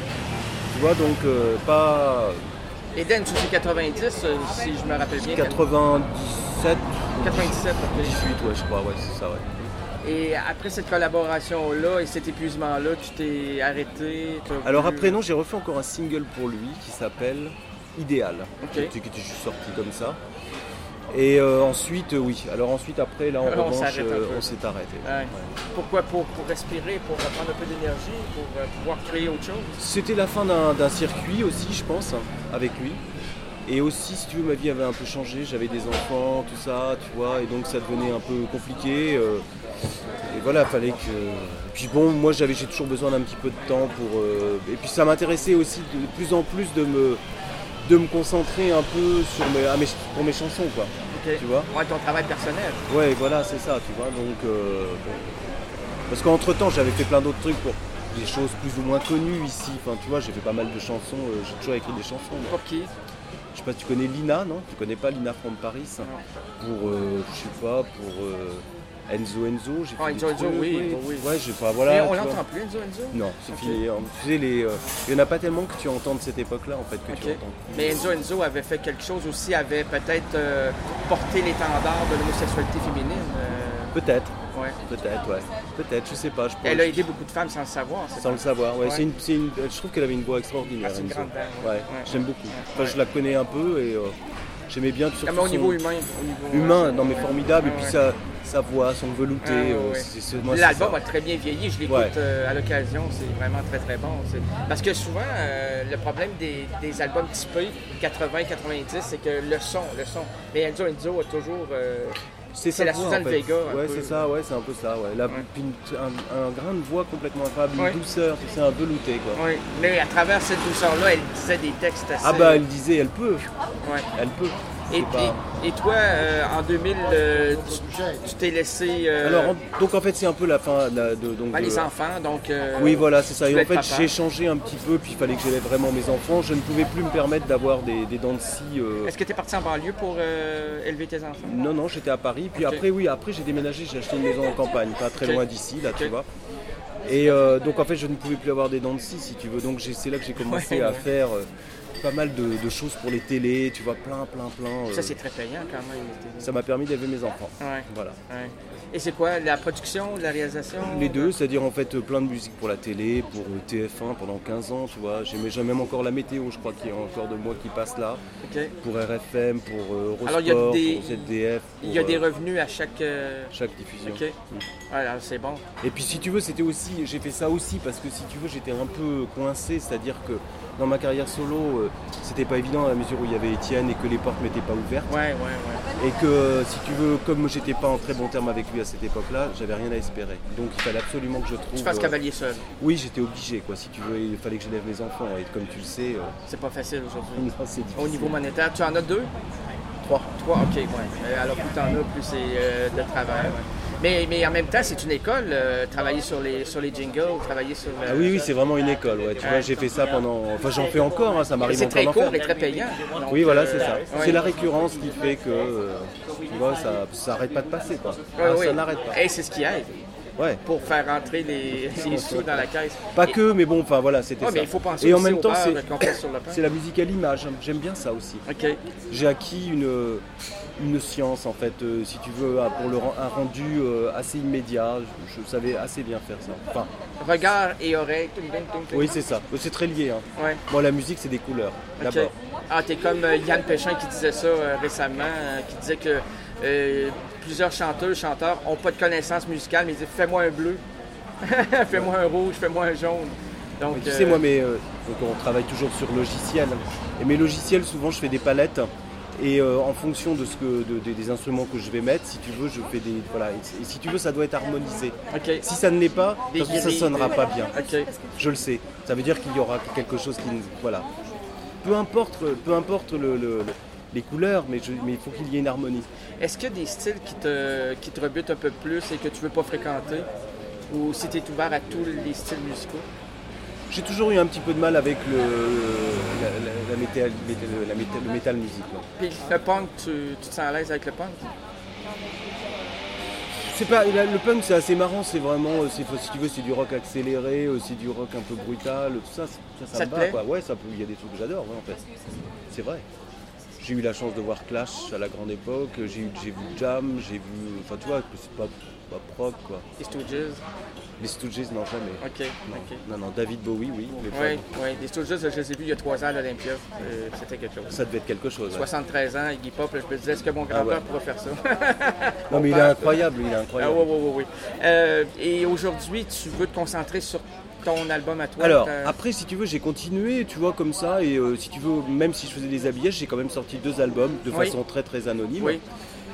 Tu vois, donc euh, pas. Eden, tu fais quatre-vingt-dix, euh, si je me rappelle bien. quatre-vingt-dix-sept. quatre-vingt-dix-sept, ok. dix-huit, ouais, je crois, ouais, c'est ça, ouais. Et après cette collaboration-là et cet épuisement-là, tu t'es arrêté? Alors voulu... après, non, j'ai refait encore un single pour lui qui s'appelle Idéal, okay. qui était juste sorti comme ça. Et euh, ensuite, euh, oui. Alors ensuite, après, là, en Alors, revanche, on, euh, on s'est arrêté. Ouais. Ouais. Pourquoi? Pour, pour respirer, pour reprendre un peu d'énergie, pour euh, pouvoir créer autre chose? C'était la fin d'un, d'un circuit aussi, je pense, hein, avec lui. Et aussi, si tu veux, ma vie avait un peu changé. J'avais des enfants, tout ça, tu vois, et donc ça devenait un peu compliqué. Euh, et voilà, il fallait que... Et puis bon, moi, j'avais, j'ai toujours besoin d'un petit peu de temps pour... Euh... Et puis ça m'intéressait aussi de, de plus en plus de me, de me concentrer un peu sur mes, à mes, pour mes chansons, quoi. Okay. Tu vois? Ouais, ton travail personnel. Ouais, voilà, c'est ça, tu vois. Donc, euh, bon. Parce qu'entre-temps, j'avais fait plein d'autres trucs pour des choses plus ou moins connues ici. Enfin, tu vois, j'ai fait pas mal de chansons. Euh, j'ai toujours écrit des chansons. Mais... Pour qui? Je sais pas si tu connais Lina, non? Tu connais pas Lina from Paris? Non. Pour, euh, je sais pas, pour euh, Enzo Enzo. J'ai oh, fait Enzo des Enzo, trucs, oui, oui. oui. Ouais, je sais pas, voilà. Mais on l'entend plus, Enzo Enzo? Non, c'est okay. fini. Tu sais, les, euh, il y en a pas tellement que tu entends de cette époque-là, en fait, que okay. tu entends. Mais Enzo Enzo avait fait quelque chose aussi, avait peut-être euh, porté l'étendard de l'homosexualité féminine. Euh... Peut-être. Ouais. Peut-être, ouais. Peut-être, je sais pas. Je Elle a aidé beaucoup de femmes sans le savoir. Sans pas... le savoir, ouais. ouais. C'est une, c'est une, je trouve qu'elle avait une voix extraordinaire. Ah, c'est une grande dame, ouais. Ouais, ouais. J'aime beaucoup. Enfin, je la connais un peu et euh, j'aimais bien. Ah, mais au niveau son... humain. Au niveau humain, ouais, non mais formidable. Ouais, et puis ouais. sa, sa voix, son velouté. Ah, ouais, euh, ouais. c'est, c'est, moi, l'album c'est a très bien vieilli. Je l'écoute ouais. euh, à l'occasion. C'est vraiment très très bon. C'est... Parce que souvent, euh, le problème des, des albums typés quatre-vingts quatre-vingt-dix, c'est que le son, le son. Mais Enzo Enzo a toujours... Euh... C'est, c'est la Suzanne en fait. Vega. Ouais, peu. c'est ça, ouais, c'est un peu ça. Ouais. La, ouais. Une, un, un grain de voix complètement incroyable, ouais. une douceur, tu sais, un velouté, quoi. Oui, mais à travers cette douceur-là, elle disait des textes assez... Ah bah, elle disait, elle peut. Ouais. Elle peut. Et, pas... et, et toi, euh, en deux mille, euh, tu, tu t'es laissé... Euh... Alors, en, donc en fait, c'est un peu la fin de... de donc, ah, les euh... enfants, donc... Euh, oui, voilà, c'est ça. Et en fait, papa. j'ai changé un petit peu, puis il fallait que j'élève vraiment mes enfants. Je ne pouvais plus me permettre d'avoir des, des dents de scie. Euh... Est-ce que tu es parti en banlieue pour euh, élever tes enfants? Non, non, j'étais à Paris. Puis okay. après, oui, après j'ai déménagé, j'ai acheté une maison en campagne, pas très okay. loin d'ici, là, okay. tu vois. Et euh, donc en fait, je ne pouvais plus avoir des dents de scie, si tu veux. Donc j'ai, c'est là que j'ai commencé ouais, à ouais. faire... Euh, pas mal de, de choses pour les télés, tu vois, plein, plein, plein. Ça, euh... c'est très payant quand même. Ça m'a permis d'élever mes enfants. Ouais. Voilà. Ouais. Et c'est quoi, la production, la réalisation? Les deux, c'est-à-dire en fait plein de musique pour la télé, pour T F un pendant quinze ans, tu vois. J'ai, j'ai même encore la météo, je crois qu'il y a encore de moi qui passe là. Okay. Pour R F M, pour euh, Eurosport, alors, y a des... pour Z D F. Il y a des revenus à chaque... Euh... Chaque diffusion. Ok. Mmh. Voilà, c'est bon. Et puis si tu veux, c'était aussi, j'ai fait ça aussi parce que si tu veux, j'étais un peu coincé, c'est-à-dire que dans ma carrière solo, euh, c'était pas évident à la mesure où il y avait Étienne et que les portes m'étaient pas ouvertes. Ouais, ouais, ouais. Et que si tu veux, comme j'étais pas en très bon terme avec lui à cette époque-là, j'avais rien à espérer. Donc il fallait absolument que je trouve... Tu fasses cavalier seul. Oui, j'étais obligé, quoi. Si tu veux, il fallait que j'élève mes enfants. Et comme tu le sais... Euh... C'est pas facile aujourd'hui. Non, c'est difficile. Au niveau monétaire, tu en as deux? Trois. Trois, ok, ouais. Alors plus t'en as, plus c'est euh, de travail. Ouais. Mais, mais en même temps, c'est une école, euh, travailler sur les, sur les jingles, travailler sur... Euh, ah oui, oui, c'est vraiment une école, ouais. Tu ouais. vois, j'ai fait ça pendant... Enfin, j'en fais encore, hein, ça m'arrive c'est encore d'en faire. C'est très court et très payant. Donc, oui, voilà, c'est ça. Euh, c'est ouais. la récurrence qui fait que... Euh, vois, ça ça arrête pas de passer, quoi. Oui, Ah, oui. Ça n'arrête pas. Et c'est ce qui aide Ouais. pour faire rentrer les, les sous dans la caisse. Pas Et- que, mais bon, enfin voilà, c'était Ouais, ça. mais il faut penser Et en aussi même au temps, beurre c'est qu'on passe sur le pain. c'est la musique à l'image. J'aime bien ça aussi. OK. J'ai acquis une, une science, en fait, euh, si tu veux, pour le, ren- un rendu euh, assez immédiat. Je, je savais assez bien faire ça. Enfin, Regard et oreille. Tum, tum, tum, tum. oui, c'est ça. C'est très lié. Hein. Ouais. Bon, la musique, c'est des couleurs, OK. d'abord. Ah, t'es comme euh, Yann Péchin qui disait ça euh, récemment, euh, qui disait que euh, plusieurs chanteurs, chanteurs n'ont pas de connaissances musicales, mais ils disent « fais-moi un bleu, fais-moi un rouge, fais-moi un jaune ». Donc, Mais tu euh, sais, moi, mais, euh, donc on travaille toujours sur logiciel. Et mes logiciels, souvent, je fais des palettes. Et euh, en fonction de ce que, de- de- des instruments que je vais mettre, si tu veux, je fais des. Voilà. Et, et si tu veux, ça doit être harmonisé. OK. Si ça ne l'est pas, Des de toute façon, ça grilles, sonnera des- pas bien. OK. Je le sais. Ça veut dire qu'il y aura quelque chose qui. ne- Voilà. Peu importe, peu importe le, le- le- les couleurs, mais, je- mais il faut qu'il y ait une harmonie. Est-ce qu'il y a des styles qui te, qui te rebutent un peu plus et que tu veux pas fréquenter? Ou si tu es ouvert à tous les styles musicaux? J'ai toujours eu un petit peu de mal avec le, la, la- la métal, métal- la métal- le métal musique. là. Puis le punk, tu, tu te sens à l'aise avec le punk? C'est pas, la- le punk c'est assez marrant, c'est vraiment, euh, c'est, si tu veux, c'est du rock accéléré, euh, c'est du rock un peu brutal, tout ça, ça, ça, Ça me te va, plaît? quoi. Ouais, ça peut, il y a des trucs que j'adore, ouais, en fait. C'est vrai. J'ai eu la chance de voir Clash à la grande époque, j'ai, eu, j'ai vu Jam, j'ai vu, enfin tu vois, c'est pas, pas prog quoi. Les Stooges? Les Stooges, non jamais. OK. Non, OK. non, non, David Bowie, oui, mais pas- Oui, oui. Les Stooges, je les ai vus il y a trois ans à l'Olympia. Euh, C'était quelque chose. ça devait être quelque chose. ouais. soixante-treize ans, Iggy Pop, là, je me disais, est-ce que mon grand-père Ah ouais. pourrait faire ça? Non mais il est père, incroyable, il est Ah incroyable. oui, oui, oui. oui. Euh, et aujourd'hui, tu veux te concentrer sur ton album à toi? Alors, ta- après, si tu veux, j'ai continué, tu vois, comme ça, et euh, si tu veux, même si je faisais des habillages, j'ai quand même sorti deux albums de Oui. façon très très anonyme. Oui,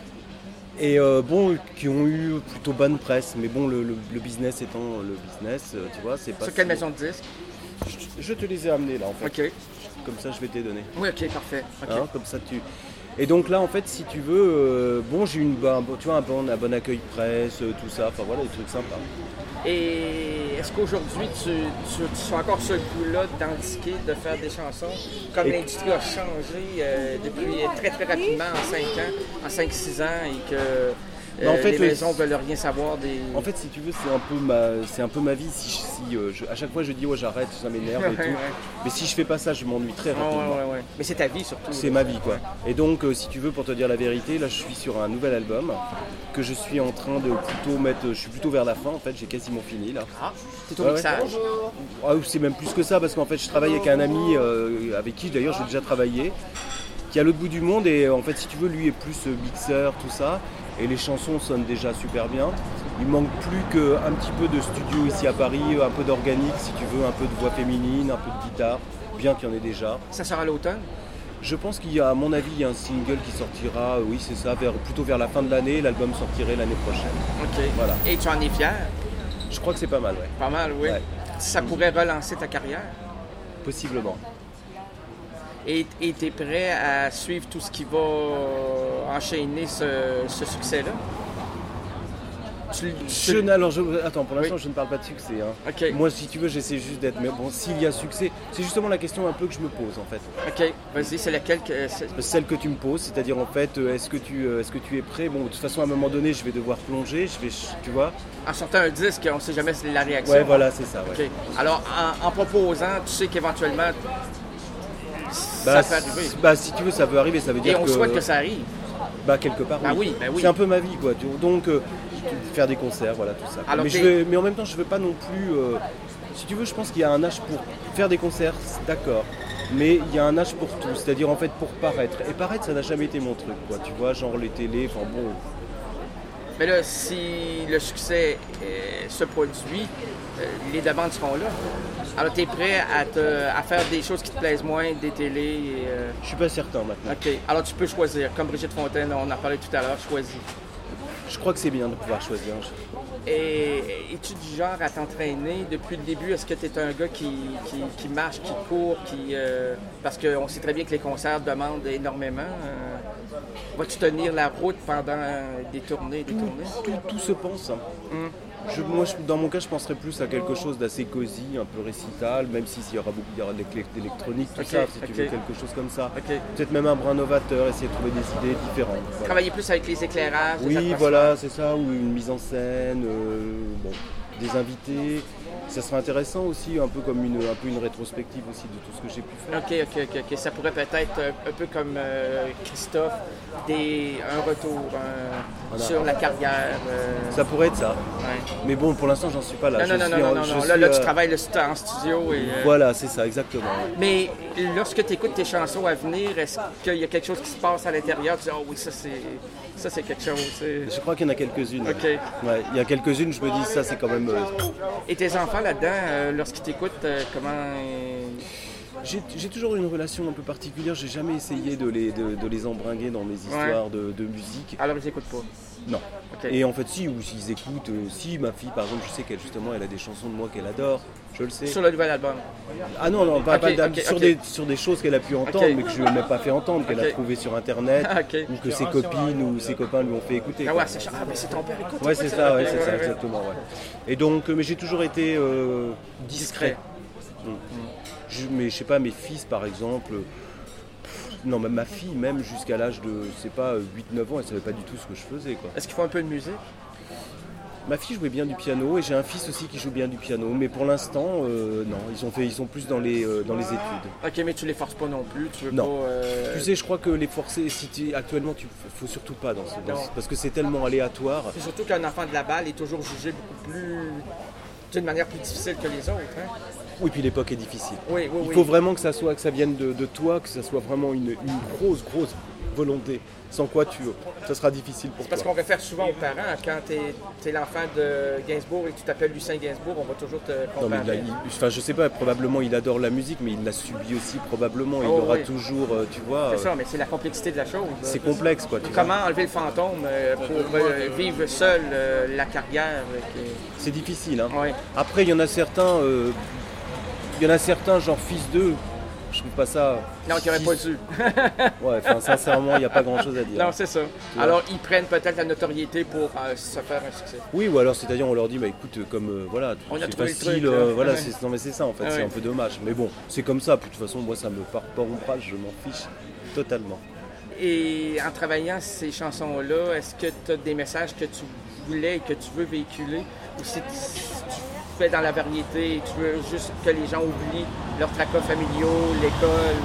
Et euh, bon, qui ont eu plutôt bonne presse, mais bon, le, le- le business étant le business, euh, tu vois, c'est pas. sur quelle si- maison de disques? je, je te les ai amenés là, en fait. OK. Comme ça, je vais te les donner. Oui, OK, parfait. OK. Hein, comme ça, tu. Et donc là, en fait, si tu veux, euh, bon, j'ai eu une, bah, un bon- tu vois, un bon, un bon accueil de presse, euh, tout ça, enfin voilà, des trucs sympas. Et est-ce qu'aujourd'hui, tu, tu, tu es encore sur le coup-là d'indiquer, de faire des chansons? Comme Et- l'industrie a changé euh, depuis très très rapidement, en cinq ans, en cinq six ans, et que euh, Mais en fait, les le- maisons veulent rien savoir des... En fait, si tu veux, c'est un peu ma, c'est un peu ma vie. Si, si euh, je- à chaque fois, je dis, ouais, j'arrête, ça m'énerve et Ouais, tout. ouais. Mais si je fais pas ça, je m'ennuie très Ouais, rapidement. ouais, ouais, ouais. Mais c'est ta vie surtout. C'est ma vie, quoi. Et donc, euh, si tu veux, pour te dire la vérité, là, je suis sur un nouvel album que je suis en train de plutôt mettre. Je suis plutôt vers la fin, en fait. J'ai quasiment fini là. Ah, c'est au Ouais, ouais. mixage. Ah, c'est même plus que ça parce qu'en fait, je travaille avec un ami euh, avec qui d'ailleurs j'ai déjà travaillé, qui est à l'autre bout du monde et euh, en fait, si tu veux, lui est plus euh, mixeur, tout ça. Et les chansons sonnent déjà super bien. Il manque plus qu'un petit peu de studio ici à Paris, un peu d'organique si tu veux, un peu de voix féminine, un peu de guitare, bien qu'il y en ait déjà. Ça sera à l'automne? Je pense qu'il y a, à mon avis, il y a un single qui sortira, euh, oui c'est ça, vers, plutôt vers la fin de l'année, l'album sortirait l'année prochaine. OK. Voilà. Et tu en es fier? Je crois que c'est pas mal, ouais. Pas mal, oui. Ouais. Ça pourrait relancer ta carrière? Possiblement. Et tu es prêt à suivre tout ce qui va enchaîner ce, ce succès-là? Tu- tu- Je, alors, je, attends, pour l'instant, Oui. je ne parle pas de succès. hein. OK. Moi, si tu veux, j'essaie juste d'être. Mais bon, s'il y a succès, c'est justement la question un peu que je me pose, en fait. OK. Vas-y, c'est laquelle que... c'est- Celle que tu me poses, c'est-à-dire, en fait, euh, est-ce que, tu, euh, est-ce que tu es prêt? Bon, de toute façon, à un moment donné, je vais devoir plonger, je vais, tu vois. En sortant un disque, on ne sait jamais c'est la réaction. Ouais, voilà, c'est ça, ouais. OK. Alors, en, en proposant, tu sais qu'éventuellement, Bah, ça peut arriver. si- bah, si tu veux, ça peut arriver, ça veut Et dire on que. souhaite que ça arrive. Bah, quelque part, Bah oui, bah oui. C'est un peu ma vie, quoi. tu- Donc, euh, faire des concerts, voilà, tout ça. Alors, mais, je t'es- vais- mais en même temps, je veux pas non plus. euh, si tu veux, je pense qu'il y a un âge pour faire des concerts, c'est d'accord. Mais il y a un âge pour tout, c'est-à-dire en fait pour paraître. Et paraître, ça n'a jamais été mon truc, quoi. Tu vois, genre les télés, enfin bon. Mais là, si le succès euh, se produit, euh, les demandes seront là. Alors, tu es prêt à, te- à faire des choses qui te plaisent moins, des télés et, euh, Je suis pas certain maintenant. OK. Alors, tu peux choisir. Comme Brigitte Fontaine, on en parlait tout à l'heure, choisis. Je crois que c'est bien de pouvoir choisir. Et es-tu du genre à t'entraîner depuis le début? Est-ce que tu es un gars qui, qui, qui marche, qui court, qui euh, parce qu'on sait très bien que les concerts demandent énormément. euh, Vas-tu tenir la route pendant euh, des tournées, des tournées? Tout, tout se pense. hein. Hum. Je, moi, je, dans mon cas, je penserais plus à quelque chose d'assez cosy, un peu récital, même s'il y aura beaucoup il y aura de l'électronique, tout okay, ça, si okay. tu veux quelque chose comme ça. Okay. Peut-être même un brin novateur, essayer de trouver des idées différentes. Voilà. Travailler plus avec les éclairages. Oui, les voilà, c'est ça, ou une mise en scène, euh, bon, des invités. Ça serait intéressant aussi, un peu comme une, un peu une rétrospective aussi de tout ce que j'ai pu faire. Ok, ok, ok, ok. Ça pourrait peut-être euh, un peu comme euh, Christophe, des, un retour un, voilà. sur la carrière. Euh... Ça pourrait être ça. Ouais. Mais bon, pour l'instant, j'en suis pas là. Non, non, non, non, non, non. Là, suis, là, tu euh... travailles le, en studio. Et, euh... Voilà, c'est ça, exactement. Mais lorsque tu écoutes tes chansons à venir, est-ce qu'il y a quelque chose qui se passe à l'intérieur? Tu dis, oh oui, ça c'est, ça, c'est quelque chose. C'est... Je crois qu'il y en a quelques-unes. Ok. Ouais, il y a quelques-unes, je me dis, ça c'est quand même. Euh... Et tes enfants là-dedans, euh, lorsqu'ils t'écoutent, euh, comment. Euh... J'ai, j'ai toujours eu une relation un peu particulière, j'ai jamais essayé de les, de, de les embringuer dans mes histoires ouais. de, de musique. Alors ils n'écoutent pas? Non. Okay. Et en fait si, ou s'ils écoutent, euh, si ma fille par exemple, je sais qu'elle justement elle a des chansons de moi qu'elle adore, je le sais. Sur le nouvel album? Ah non, non, pas, okay, pas okay, sur, okay. Des, sur des choses qu'elle a pu entendre, okay. mais que je ne lui ai pas fait entendre, qu'elle okay. a trouvé sur internet, okay. ou que ses copines ou ses copains lui ont fait écouter. Ah ouais, c'est, ah, mais c'est ton père, écoute. Ouais, c'est ça, ouais, c'est ça, exactement. Ouais. Et donc, mais j'ai toujours été euh, discret. discret. Mmh. Mmh. Je, mais je sais pas, mes fils par exemple, pff, non, même ma fille, même jusqu'à l'âge de, je sais pas, huit neuf ans, elle savait pas du tout ce que je faisais, quoi. Est-ce qu'il faut un peu de musique? Ma fille jouait bien du piano et j'ai un fils aussi qui joue bien du piano, mais pour l'instant, euh, non, ils sont, fait, ils sont plus dans les, euh, dans les études. Ok, mais tu les forces pas non plus, tu veux non. pas... Euh... Tu sais, je crois que les forcer, si tu, actuellement, il faut surtout pas dans ce dans, parce que c'est tellement aléatoire. Et surtout qu'un enfant de la balle est toujours jugé beaucoup plus... d'une manière plus difficile que les autres, hein? Oui, puis l'époque est difficile. Oui, oui, Il oui. faut vraiment que ça soit, que ça vienne de, de toi, que ça soit vraiment une, une grosse, grosse volonté. Sans quoi, tu, ça sera difficile pour c'est parce toi. qu'on réfère souvent aux parents. Quand tu es l'enfant de Gainsbourg et que tu t'appelles Lucien Gainsbourg, on va toujours te comparer. Non, mais il a, il, enfin, je sais pas, probablement il adore la musique, mais il l'a subi aussi, probablement. Il oh, aura oui. toujours, euh, tu vois... C'est ça, mais c'est la complexité de la chose. C'est complexe, quoi. Tu comment vois. enlever le fantôme euh, pour euh, vivre seul euh, la carrière euh, qui... C'est difficile, hein. Oui. Après, il y en a certains... Euh, il y en a certains, genre fils d'eux, je trouve pas ça... Non, qui n'aurait pas dû. Ouais, enfin, sincèrement, il n'y a pas grand-chose à dire. Non, c'est ça. Alors, ils prennent peut-être la notoriété pour euh, se faire un succès. Oui, ou alors, c'est-à-dire, on leur dit, bah écoute, comme, euh, voilà, on c'est a facile, le truc, euh, voilà, c'est, non mais c'est ça, en fait, ah, c'est oui. un peu dommage. Mais bon, c'est comme ça, puis de toute façon, moi, ça me part pas au bras, je m'en fiche totalement. Et en travaillant ces chansons-là, est-ce que tu as des messages que tu voulais et que tu veux véhiculer? Ou si tu fais dans la variété et tu veux juste que les gens oublient leurs tracas familiaux, l'école?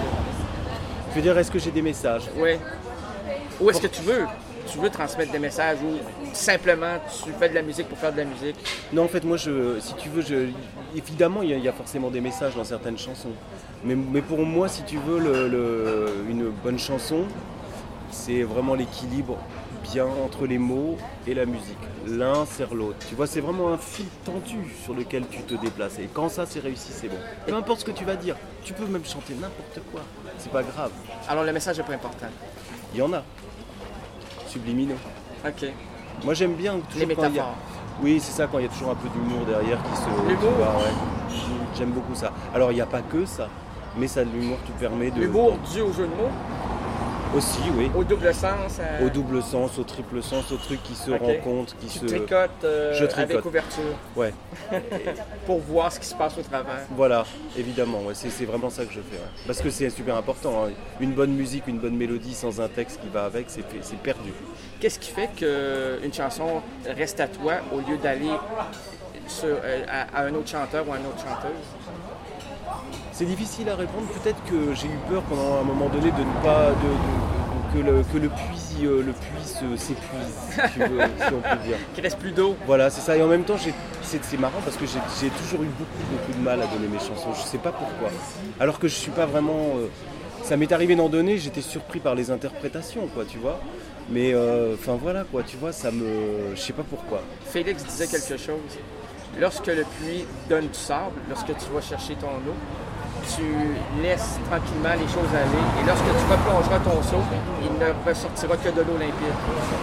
Je veux dire, est-ce que j'ai des messages? Oui. Ou est-ce que tu veux? Tu veux transmettre des messages ou simplement tu fais de la musique pour faire de la musique? Non, en fait, moi, je, si tu veux, je, évidemment, il y, y a forcément des messages dans certaines chansons. Mais, mais pour moi, si tu veux, le, le, une bonne chanson, c'est vraiment l'équilibre bien entre les mots et la musique. L'un sert l'autre. Tu vois, c'est vraiment un fil tendu sur lequel tu te déplaces. Et quand ça, c'est réussi, c'est bon. Peu importe ce que tu vas dire. Tu peux même chanter n'importe quoi. C'est pas grave. Alors, le message est pas important? Il y en a. Subliminaux. OK. Moi, j'aime bien toujours les quand il y a... métaphores. Oui, c'est ça, quand il y a toujours un peu d'humour derrière qui se... L'humour? Vois, ouais. J'aime beaucoup ça. Alors, il n'y a pas que ça, mais ça, l'humour te permet de... L'humour dû au jeu de mots? Aussi, oui. Au double sens? À... Au double sens, au triple sens, au truc qui se okay. rencontrent, qui tu se... tricotes euh, Je tricote. avec ouverture? Ouais. Pour voir ce qui se passe au travers? Voilà, évidemment, ouais. c'est, c'est vraiment ça que je fais. Ouais. Parce que c'est super important. Hein. Une bonne musique, une bonne mélodie sans un texte qui va avec, c'est, c'est perdu. Qu'est-ce qui fait qu'une chanson reste à toi au lieu d'aller sur, euh, à, à un autre chanteur ou à une autre chanteuse? C'est difficile à répondre. Peut-être que j'ai eu peur pendant un moment donné de ne pas... De, de, de, que, le, que le puits, euh, le puits se, s'épuise, si, tu veux, si on peut dire. Qu'il reste plus d'eau. Voilà, c'est ça. Et en même temps, j'ai, c'est, c'est marrant parce que j'ai, j'ai toujours eu beaucoup, beaucoup de mal à donner mes chansons. Je ne sais pas pourquoi. Alors que je ne suis pas vraiment... Euh, ça m'est arrivé d'en donner, j'étais surpris par les interprétations, quoi, tu vois. Mais, enfin euh, voilà, quoi, tu vois, ça me... Je sais pas pourquoi. Félix disait quelque chose. Lorsque le puits donne du sable, lorsque tu vas chercher ton eau, tu laisses tranquillement les choses aller. Et lorsque tu replongeras ton seau, il ne ressortira que de l'eau limpide.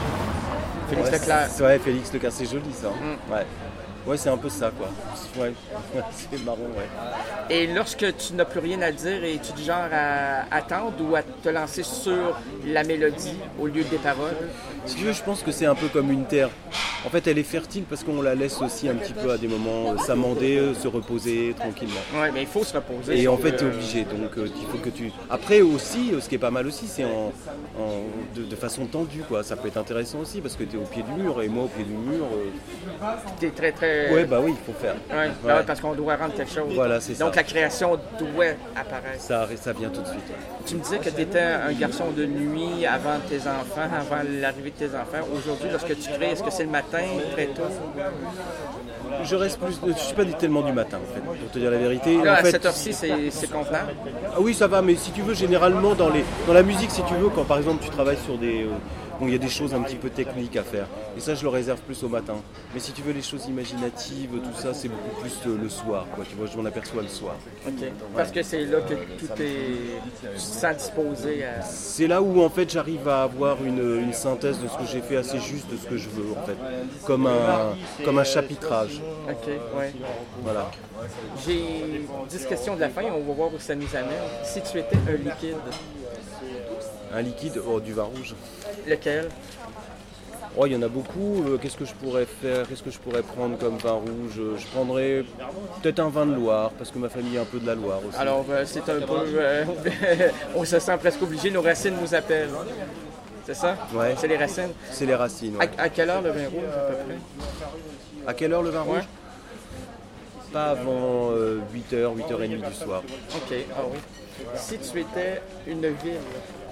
Félix ouais, Leclerc. C'est vrai, Félix Leclerc, c'est joli ça. Mm. Ouais. Ouais, c'est un peu ça, quoi. Ouais, c'est marrant, ouais. Et lorsque tu n'as plus rien à dire, es-tu du genre à attendre ou à te lancer sur la mélodie au lieu des paroles? Si tu veux, je pense que c'est un peu comme une terre. En fait, elle est fertile parce qu'on la laisse aussi un petit peu à des moments euh, s'amender, euh, se reposer tranquillement. Oui, mais il faut se reposer. Et en fait, euh, tu es obligé. Donc, euh, il faut que tu. Après aussi, euh, ce qui est pas mal aussi, c'est en, en- de, de façon tendue, quoi. Ça peut être intéressant aussi parce que tu es au pied du mur et moi au pied du mur. euh, T'es très, très... Ouais, bah oui, il faut faire. Ouais, ben Ouais. ouais, parce qu'on doit rendre quelque chose. Voilà, c'est ça. Donc la création doit apparaître. Ça, ça vient tout de suite. ouais. Tu me disais que tu étais un garçon de nuit avant tes enfants, avant l'arrivée de tes enfants. Aujourd'hui, lorsque tu crées, est-ce que c'est le matin, très tôt? Je reste plus. Je suis pas tellement du matin, en fait, pour te dire la vérité. Là, En à fait, cette heure-ci, c'est c'est convenable. Ah oui, ça va, mais si tu veux, généralement, dans, les, dans la musique, si tu veux, quand par exemple tu travailles sur des. euh, bon, il y a des choses un petit peu techniques à faire. Et ça, je le réserve plus au matin. Mais si tu veux, les choses imaginatives, tout ça, c'est beaucoup plus euh, le soir, quoi. Tu vois, je m'en aperçois le soir. OK. Parce que c'est là que tout est... Tu te sens disposé à... C'est là où, en fait, j'arrive à avoir une, une synthèse de ce que j'ai fait assez juste de ce que je veux, en fait. Comme un, comme un chapitrage. OK, ouais. Voilà. J'ai dix questions de la fin, on va voir où ça nous amène. Si tu étais un liquide, Un liquide, oh, du vin rouge. lequel? Oh, il y en a beaucoup. Euh, Qu'est-ce que je pourrais faire? Qu'est-ce que je pourrais prendre comme vin rouge? Euh, Je prendrais peut-être un vin de Loire, parce que ma famille est un peu de la Loire aussi. Alors, euh, c'est un peu... euh, on se sent presque obligé, nos racines nous appellent. C'est ça? Ouais. C'est les racines. C'est les racines. À, ouais. à quelle heure le vin rouge, à peu près? À quelle heure le vin Ouais. rouge? Pas avant euh, huit heures, huit heures trente du soir. OK, ah oui. Si tu étais une ville,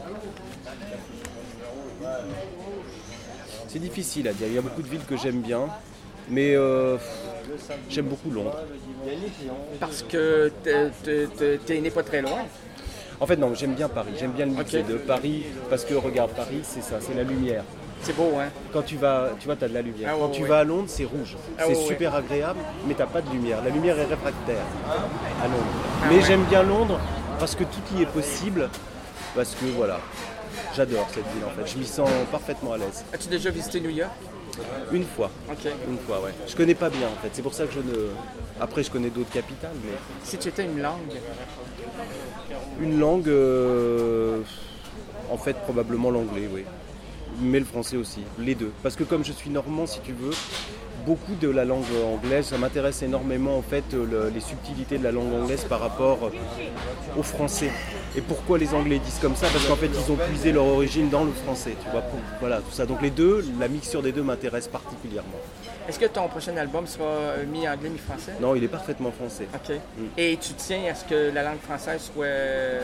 C'est difficile à dire. Il y a beaucoup de villes que j'aime bien, mais euh, j'aime beaucoup Londres. parce que t'es- t'es t'es- t'es né pas très loin. En fait, non, j'aime bien Paris. J'aime bien le mix Ok. de Paris, parce que regarde, Paris, c'est ça, c'est la lumière. C'est beau, hein? Quand tu vas, tu vois, tu as de la lumière. Ah ouais, Quand tu ouais. vas à Londres, c'est rouge. Ah c'est ouais, ouais. super agréable, mais tu n'as pas de lumière. La lumière est réfractaire à Londres. Ah mais ouais. j'aime bien Londres parce que tout y est possible. Parce que voilà, j'adore cette ville en fait. Je m'y sens parfaitement à l'aise. As-tu déjà visité New York? Une fois. OK. Une fois, ouais. Je connais pas bien en fait. C'est pour ça que je ne. Après, je connais d'autres capitales, mais Si tu étais une langue, une langue, euh, en fait, probablement l'anglais, oui. Mais le français aussi, les deux. Parce que comme je suis normand, si tu veux, beaucoup de la langue anglaise, ça m'intéresse énormément en fait le- les subtilités de la langue anglaise par rapport au français. Et pourquoi les Anglais disent comme ça? Parce qu'en fait, ils ont puisé leur origine dans le français, tu vois. pour- voilà, tout ça. Donc les deux, la mixture des deux m'intéresse particulièrement. est-ce que ton prochain album sera euh, mi-anglais, mi-français? Non, il est parfaitement français. OK. Et tu tiens à ce que la langue française soit, euh,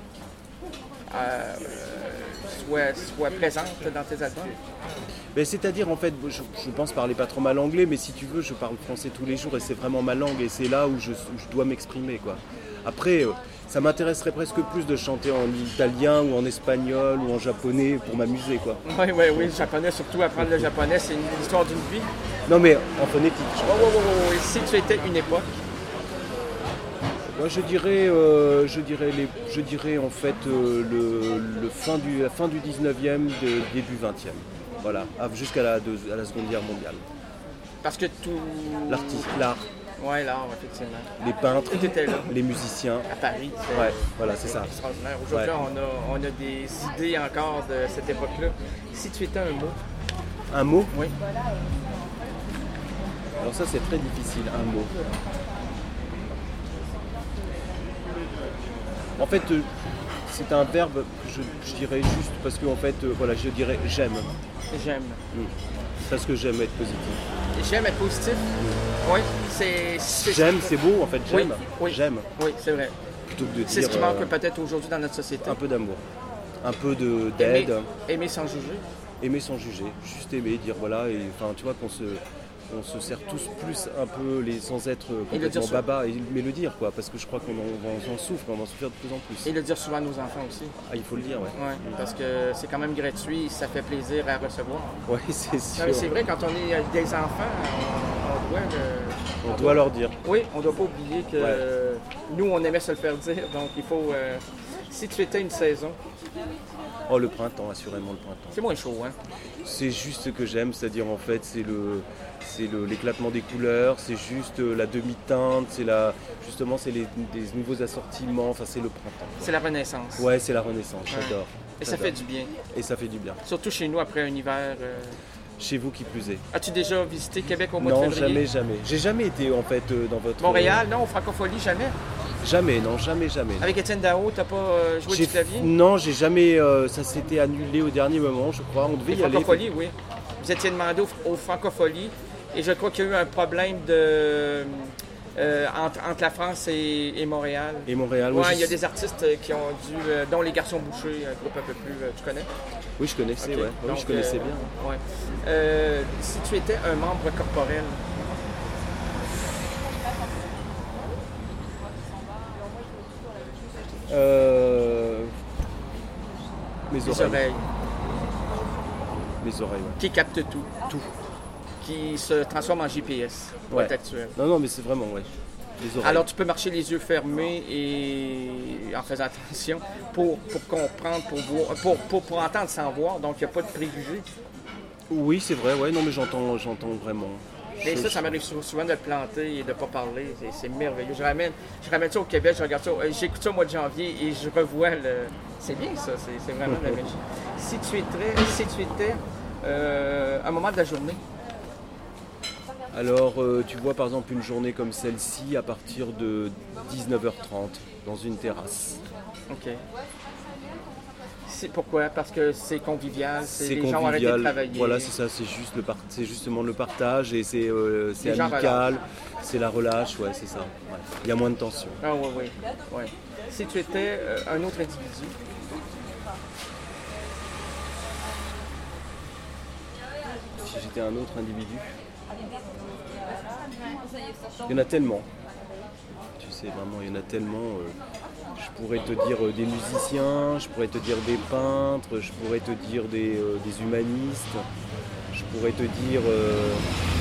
soit, soit présente dans tes albums? Ben, c'est-à-dire, en fait, je, je pense parler pas trop mal anglais, mais si tu veux, je parle français tous les jours et c'est vraiment ma langue et c'est là où je, où je dois m'exprimer, quoi. Après, euh, ça m'intéresserait presque plus de chanter en italien ou en espagnol ou en japonais pour m'amuser, quoi. Oui, oui, oui, le japonais, surtout apprendre le japonais, c'est une histoire d'une vie. Non, mais en phonétique. je- Oh, oh, oh, oh, oh. Si tu étais une époque, Moi, je dirais, euh, je dirais, les, je dirais en fait euh, le, le fin du, la fin du dix-neuvième, de- début vingtième. Voilà, à- jusqu'à la, deux- à la Seconde Guerre mondiale. parce que tout... L'artiste, l'art, Oui, l'art, effectivement. les peintres, Tu étais là, les musiciens. à Paris. c'est- Ouais, voilà, c'est ça. Extraordinaire. Aujourd'hui, Ouais. on, a, on a des idées encore de cette époque-là. Si tu étais un mot, Un mot? oui, Alors ça, c'est très difficile, un mot. En fait, euh, c'est un verbe que je, je dirais juste parce que en fait, euh, voilà, je dirais j'aime. j'aime. Parce que j'aime être positif. J'aime être positif. Oui, c'est... c'est- J'aime, c'est beau en fait, Oui, j'aime. oui. J'aime. Oui, c'est vrai. Plutôt que de C'est dire ce qui manque euh, peut-être aujourd'hui dans notre société. un peu d'amour. Un peu de- Aimer, d'aide. aimer sans juger. Aimer sans juger. Juste aimer, dire voilà, et enfin tu vois qu'on se. On se sert tous plus un peu les, sans être Et le dire complètement sur- baba, et, mais le dire quoi, parce que je crois qu'on en, on en souffre, on va en souffrir de plus en plus. Et le dire souvent à nos enfants aussi. Ah, il faut le dire, ouais. Oui, parce que c'est quand même gratuit, ça fait plaisir à recevoir. Ouais, c'est Non, sûr. mais c'est vrai, quand on est euh, des enfants, on, on doit le... On doit leur dire. Oui, on ne doit pas oublier que Ouais. euh, nous, on aimait se le faire dire, donc il faut... euh, si tu étais une saison, Oh, le printemps, assurément le printemps. c'est moins chaud, hein? C'est juste ce que j'aime, c'est-à-dire en fait c'est le c'est le- l'éclatement des couleurs, c'est juste euh, la demi-teinte, c'est la justement c'est les des nouveaux assortiments, enfin c'est le printemps. C'est la renaissance. Ouais, c'est la renaissance, j'adore. Et ça fait du bien. Et ça fait du bien. Surtout chez nous, après un hiver... Euh... Chez vous qui plus est. As-tu déjà visité Québec au mois non, de février? Non, jamais, jamais. J'ai jamais été, en fait, euh, dans votre... Montréal, non, au Francophonie, jamais? Jamais, non, jamais, jamais. Avec Étienne Dao, t'as pas euh, joué j'ai... du clavier? Non, j'ai jamais... Euh, ça s'était annulé au dernier moment, je crois. On devait y aller. Francophonie, oui. Vous étiez demandé au, au Francophonie. Et je crois qu'il y a eu un problème de... Euh, entre, entre la France et, et Montréal. Et Montréal, oui. Ouais, il y a des artistes qui ont dû... Euh, dont les Garçons Bouchés, un groupe un peu plus... Euh, tu connais? Oui, je connaissais, okay. ouais. Oui, Donc, je connaissais euh, bien. Ouais. Euh, si tu étais un membre corporel, euh... mes les oreilles. oreilles. Mes oreilles, ouais. Qui captent tout. Tout. Qui se transforme en G P S, pour ouais. être actuel. Non, non, mais c'est vraiment, ouais. Les oreilles. Alors, tu peux marcher les yeux fermés et en faisant attention pour, pour comprendre, pour, voir, pour, pour, pour entendre sans voir. Donc, il n'y a pas de préjugés. Oui, c'est vrai, ouais. Non, mais j'entends, j'entends vraiment. Et ça, ça m'arrive souvent de le planter et de ne pas parler. C'est, c'est merveilleux. Je ramène, je ramène ça au Québec, je regarde ça. J'écoute ça au mois de janvier et je revois le... C'est bien, ça. C'est, c'est vraiment de la magie. Si tu étais, si tu étais euh, un moment de la journée, alors, euh, tu vois par exemple une journée comme celle-ci à partir de dix-neuf heures trente dans une terrasse. OK. C'est pourquoi? Parce que c'est convivial, c'est, c'est les convivial. gens arrêtent de travailler. Voilà, c'est ça, c'est, juste le par... c'est justement le partage et c'est, euh, c'est amical, c'est la relâche, ouais, c'est ça. Ouais. Il y a moins de tension. Ah oui, oui. Ouais. Si tu étais euh, un autre individu, si j'étais un autre individu, il y en a tellement. Tu sais, vraiment, il y en a tellement. Euh, je pourrais te dire euh, des musiciens, je pourrais te dire des peintres, je pourrais te dire des, euh, des humanistes, je pourrais te dire... Euh,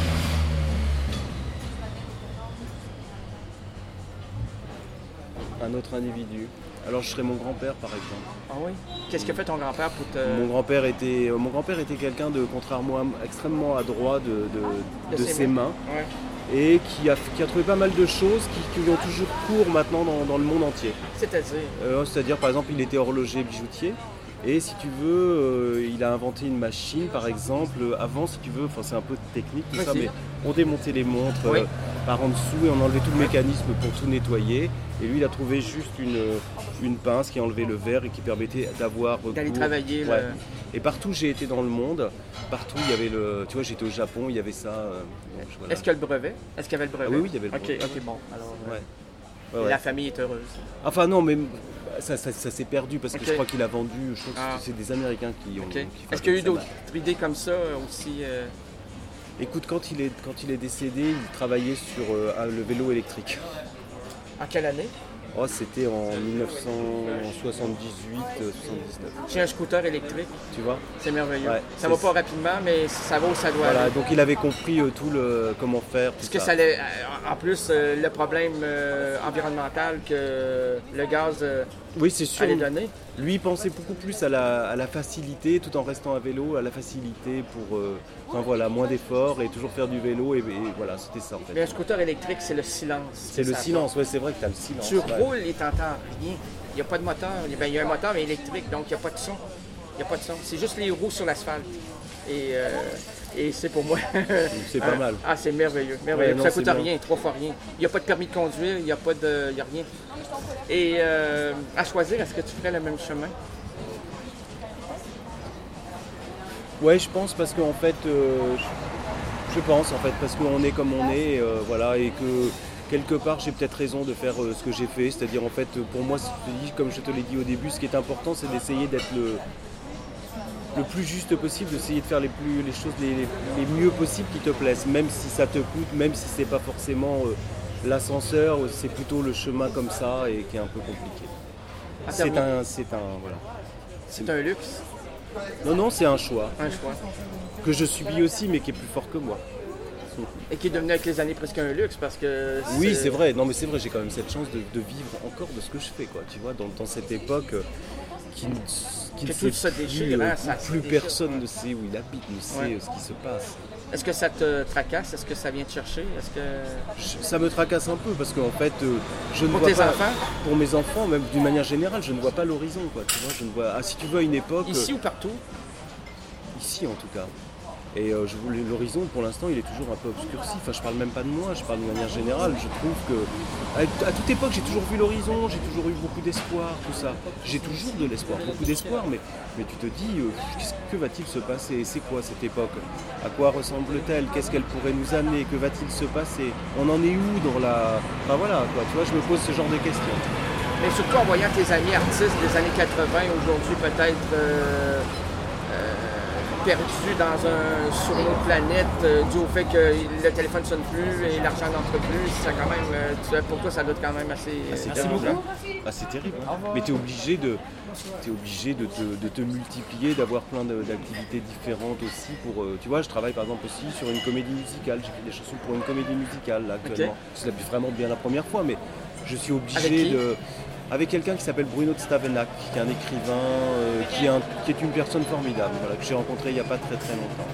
un autre individu. Alors je serais mon grand-père par exemple. Ah oui? Qu'est-ce qu'a fait ton grand-père pour te... Mon grand-père était, mon grand-père était quelqu'un de, contrairement à moi, extrêmement adroit de, de, de, de ses, ses mains. mains. Ouais. Et qui a, qui a trouvé pas mal de choses qui, qui lui ont toujours cours maintenant dans, dans le monde entier. C'est-à-dire euh, C'est-à-dire par exemple il était horloger bijoutier. Et si tu veux, euh, il a inventé une machine par exemple, avant si tu veux, enfin c'est un peu technique tout ça, mais on démontait les montres oui. euh, par en dessous et on enlevait tout le mécanisme pour tout nettoyer. Et lui il a trouvé juste une, une pince qui enlevait le verre et qui permettait d'avoir... D'aller cours. travailler. Ouais. Le... Et partout j'ai été dans le monde, partout il y avait le... Tu vois j'étais au Japon, il y avait ça. Euh, donc, voilà. Est-ce qu'il y a le brevet? Est-ce qu'il y avait le brevet? Ah, oui, oui, il y avait le okay, brevet. Ok, bon. Alors, ouais. Ouais, ouais. La famille est heureuse. Enfin non, mais ça, ça, ça s'est perdu parce que okay. je crois qu'il a vendu, je crois ah. que c'est des Américains qui ont... Okay. Qui Est-ce qu'il y a eu d'autres idées comme ça aussi euh... Écoute, quand il, est, quand il est décédé, il travaillait sur euh, le vélo électrique. En quelle année? Oh, c'était en dix-neuf cent soixante-dix-huit soixante-dix-neuf. J'ai un scooter électrique. Tu vois? C'est merveilleux. Ouais, ça va pas rapidement, mais ça va où ça doit voilà, aller. Donc il avait compris euh, tout le comment faire. Parce que ça, allait, en plus, euh, le problème euh, environnemental que le gaz euh, oui, c'est sûr. allait donner. Lui, il pensait beaucoup plus à la, à la facilité, tout en restant à vélo, à la facilité pour euh, enfin, voilà, moins d'efforts et toujours faire du vélo. Et, et voilà, c'était ça en fait. Mais un scooter électrique, c'est le silence. C'est, c'est le silence, ouais, c'est vrai que tu as le silence. Tu ouais. roules et tu n'entends rien. Il n'y a pas de moteur. Ben, il y a un moteur mais électrique, donc il n'y a pas de son. Il n'y a pas de son. C'est juste les roues sur l'asphalte. Et, euh, et c'est pour moi. C'est pas mal. Ah, c'est merveilleux. merveilleux. Ouais, non, ça ne coûte rien, bien. trois fois rien. Il n'y a pas de permis de conduire, il n'y a pas de. Il n'y a rien. Et euh, à choisir, est-ce que tu ferais le même chemin? Ouais, je pense parce qu'en fait, euh, je, je pense en fait parce qu'on est comme on est, euh, voilà, et que quelque part j'ai peut-être raison de faire euh, ce que j'ai fait, c'est-à-dire en fait pour moi, comme je te l'ai dit au début, ce qui est important, c'est d'essayer d'être le, le plus juste possible, d'essayer de faire les, plus, les choses les, les mieux possibles qui te plaisent, même si ça te coûte, même si c'est pas forcément euh, l'ascenseur, c'est plutôt le chemin comme ça et qui est un peu compliqué. Ah, c'est un, c'est un, voilà. C'est un luxe. Non, non, c'est un choix. Un choix. Que je subis aussi, mais qui est plus fort que moi. Et qui est devenu avec les années presque un luxe, parce que... C'est... Oui, c'est vrai. Non, mais c'est vrai, j'ai quand même cette chance de, de vivre encore de ce que je fais, quoi. Tu vois, dans, dans cette époque euh, qui, qui que ne sait tout plus, déchire, euh, hein, ça plus déchire, personne ouais. ne sait où il habite, ne sait ouais. ce qui se passe. Est-ce que ça te tracasse? Est-ce que ça vient te chercher? Est-ce que... Je- ça me tracasse un peu parce qu'en fait, euh, je ne Pour vois tes pas. enfants? Pour mes enfants, même d'une manière générale, je ne vois pas l'horizon, quoi. Tu vois, je ne vois. Ah, si tu veux, à une époque. Ici euh, ou partout? Ici, en tout cas. Et euh, je voulais- l'horizon, pour l'instant, il est toujours un peu obscurci. Enfin, je parle même pas de moi, je parle de manière générale. Je trouve que, à, à toute époque, j'ai toujours vu l'horizon, j'ai toujours eu beaucoup d'espoir, tout ça. J'ai toujours de l'espoir, beaucoup d'espoir, mais, mais tu te dis, euh, qu'est-ce que va-t-il se passer? C'est quoi cette époque? À quoi ressemble-t-elle? Qu'est-ce qu'elle pourrait nous amener? Que va-t-il se passer? On en est où dans la... Enfin voilà, quoi. Tu vois, je me pose ce genre de questions. Mais surtout en voyant tes amis artistes des années quatre-vingts, aujourd'hui peut-être euh, euh, perdus dans un, sur une autre planète, euh, dû au fait que le téléphone ne sonne plus et l'argent n'entre plus, ça quand même, euh, tu- pour toi ça doit être quand même assez... Ah, c'est euh, terrible. dérangeant. Ah, c'est terrible. hein. Mais tu es obligé, de, t'es obligé de, te, de te multiplier, d'avoir plein de- d'activités différentes aussi. Pour, euh, tu vois, je travaille par exemple aussi sur une comédie musicale. J'écris des chansons pour une comédie musicale là, actuellement. Ok. C'est vraiment bien la première fois, mais je suis obligé Avec qui? de... Avec quelqu'un qui s'appelle Bruno de Stavenac, qui est un écrivain, euh, qui, est un- qui est une personne formidable, voilà, que j'ai rencontré il n'y a pas très très longtemps.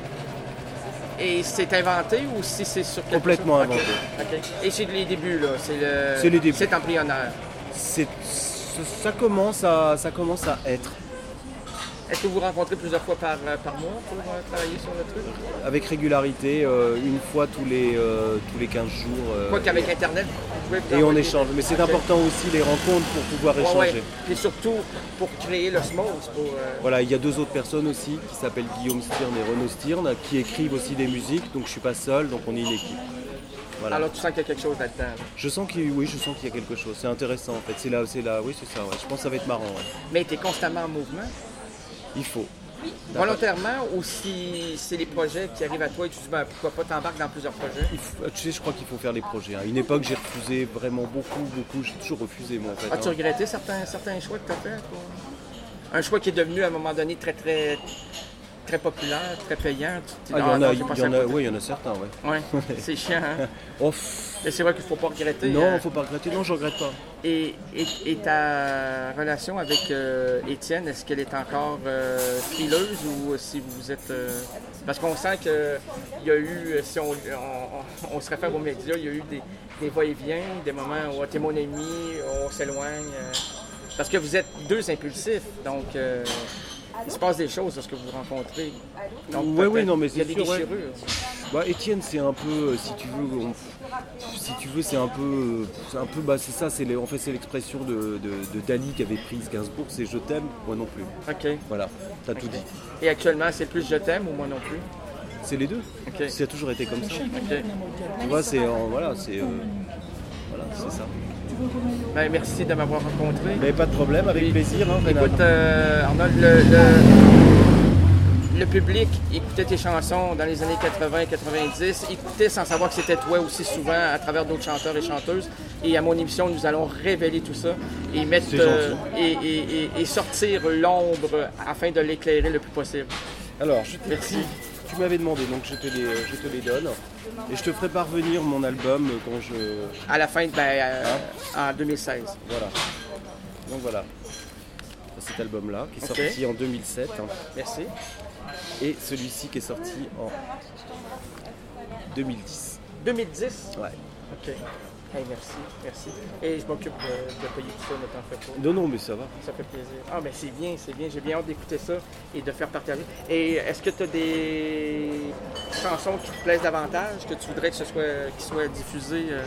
Et c'est inventé ou si c'est sur quelque Complètement chose? inventé. Ok. Ok. Et c'est les débuts là, c'est le... C'est les débuts. C'est embryonnaire. C'est, ça, commence à, ça commence à être. Est-ce que vous vous rencontrez plusieurs fois par, par mois pour euh, travailler sur le truc? Avec régularité, euh, une fois tous les, euh, tous les quinze jours. euh, Quoi qu'avec Internet, vous pouvez Et on envoyer- échange. Mais c'est Ok. important aussi les rencontres pour pouvoir Ouais, échanger. ouais. Et surtout pour créer le Smose. Pour, euh, Voilà, il y a deux autres personnes aussi qui s'appellent Guillaume Stirn et Renaud Stirn qui écrivent aussi des musiques, donc je suis pas seul, donc on est une équipe. Voilà. Alors tu sens qu'il y a quelque chose là-dedans. là. Je sens qu'il oui, je sens qu'il y a quelque chose. C'est intéressant en fait. C'est là, c'est là, oui, c'est ça. Ouais. Je pense que ça va être marrant. ouais. Mais tu es constamment en mouvement, Il faut. volontairement, ou si c'est les projets qui arrivent à toi et tu te dis ben, pourquoi pas t'embarques dans plusieurs projets. Il faut- tu sais, je crois qu'il faut faire des projets. hein. À une époque, j'ai refusé vraiment beaucoup, beaucoup. J'ai toujours refusé moi en fait. As-tu hein. regretté certains, certains choix que tu as faits? toi? Un choix qui est devenu à un moment donné très très très populaire, très payant. Tu te dis, Ah, il y en non, a, j'ai il passé y en à a, côté. oui, il y en a certains, ouais. Ouais, c'est chiant. Hein? Oh, pff, Mais c'est vrai qu'il ne faut pas regretter. non, euh, faut pas regretter. Non, je regrette pas. Et, et- et ta relation avec euh, Étienne, est-ce qu'elle est encore euh, frileuse ou si vous êtes... euh, Parce qu'on sent qu'il y a eu, si on, on- on se réfère aux médias, il y a eu des, des va-et-vient, des moments où t'es mon ami, on s'éloigne. euh, parce que vous êtes deux impulsifs, donc euh, il se passe des choses lorsque vous vous rencontrez. Donc, Ouais, oui, peut-être non, mais il y a c'est des sûr, ouais. déchirures. Bah, Étienne, c'est un peu, euh, si tu veux, on- si tu veux, c'est un peu, euh, c'est un peu, bah, c'est ça, c'est les- en fait, c'est l'expression de, de, de Dali qui avait prise Gainsbourg, c'est je t'aime, moi non plus. OK. Voilà, t'as tout dit. Et actuellement, c'est plus je t'aime ou moi non plus? C'est les deux. OK. Ça a toujours été comme ça. OK. Tu vois, c'est, euh, voilà, c'est, euh, voilà, c'est ça. Ben, merci de m'avoir rencontré. Mais pas de problème, avec Oui. plaisir. Hein, Renan. Écoute, euh, Arnold, le, le, le public écoutait tes chansons dans les années quatre-vingts quatre-vingt-dix, écoutait sans savoir que c'était toi aussi souvent à travers d'autres chanteurs et chanteuses. Et à mon émission, nous allons révéler tout ça et mettre C'est euh, et, et- et- et sortir l'ombre afin de l'éclairer le plus possible. Alors, je te- Merci. tu m'avais demandé, donc je te les, je te les donne. Et je te ferai parvenir mon album quand je, À la fin, ben, euh, en deux mille seize. voilà. Donc voilà. Cet album-là, qui est Ok. sorti en deux mille sept. hein. Merci. Et celui-ci qui est sorti en deux mille dix. deux mille dix? Ouais. OK. Hey, merci, merci. Et je m'occupe de, de payer tout ça, ne t'en fais pas. Non, non, mais ça va. Ça fait plaisir. Ah, mais c'est bien, c'est bien. J'ai bien hâte d'écouter ça et de faire partager. Et est-ce que tu as des chansons qui te plaisent davantage, que tu voudrais que ce soit, qu'ils soient diffusées? euh?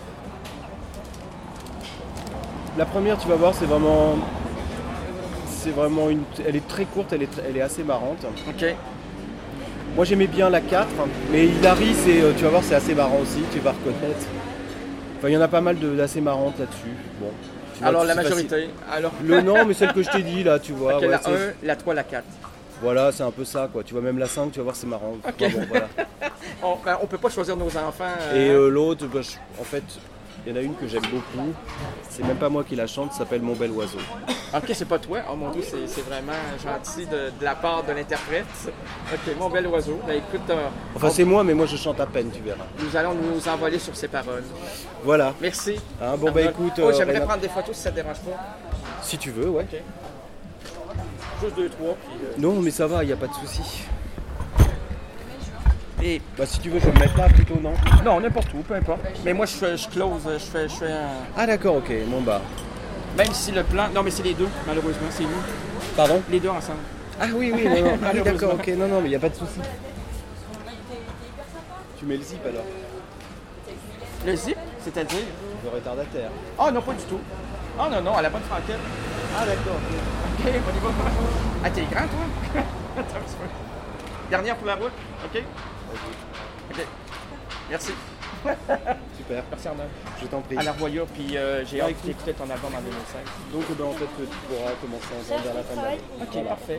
La première, tu vas voir, c'est vraiment... C'est vraiment une... Elle est très courte, elle est, elle est assez marrante. OK. Moi, j'aimais bien la quatre, mais Hilary, c'est, euh, tu vas voir, c'est assez marrant aussi, tu vas reconnaître. Enfin, il y en a pas mal de- d'assez marrantes là-dessus. Bon. Tu vois, Alors, la c'est facile. majorité. Alors, Le non, mais celle que je t'ai dit, là, tu vois. OK, ouais, la c'est- un, la trois, la quatre. Voilà, c'est un peu ça, quoi. Tu vois, même la cinq, tu vas voir, c'est marrant. Ok. Enfin, bon, voilà. On ben, on peut pas choisir nos enfants. euh, Et euh, l'autre, bah, je- en fait, il y en a une que j'aime beaucoup. C'est même pas moi qui la chante, ça s'appelle Mon bel oiseau. OK, c'est pas toi. Oh mon Dieu, c'est c'est vraiment gentil de, de la part de l'interprète. OK, mon bel oiseau. Ben, écoute, euh, Enfin, c'est moi, mais moi je chante à peine, tu verras. nous allons nous envoler sur ces paroles. Voilà. Merci. Hein, bon, bah Arnold. écoute. Oh, euh, j'aimerais Renan, prendre des photos si ça te dérange pas. si tu veux, ouais. OK. Juste deux, trois, puis... euh, Non, mais ça va, il n'y a pas de souci. Et Bah si tu veux, je vais me mettre là plutôt, non? non, n'importe où, peu importe. Mais moi, je, fais- je close, je fais, je fais un... Ah d'accord, ok, bon bah. Même si le plan... Non, mais c'est les deux, malheureusement, c'est nous. Pardon? Les deux ensemble. Ah oui, oui, non, non. Ah oui, Malheureusement. d'accord, ok, non, non, mais il n'y a pas de souci. Tu mets le zip alors? Le zip, c'est-à-dire... Le retardataire. Oh non, pas du tout. Oh non, non, à la bonne franquette. Ah d'accord, ok. OK, on y va. Ah, t'es grand, toi? Attends un petit peu. Dernière pour la route, OK? OK. Merci. Super, Merci, Arnaud. je t'en prie. À la revoyure, puis euh, j'ai Ouais, hâte écoute. d'écouter ton album en deux mille cinq. Donc ben, en fait, tu pourras commencer ensemble vers la fin de l'année. OK, Voilà. parfait.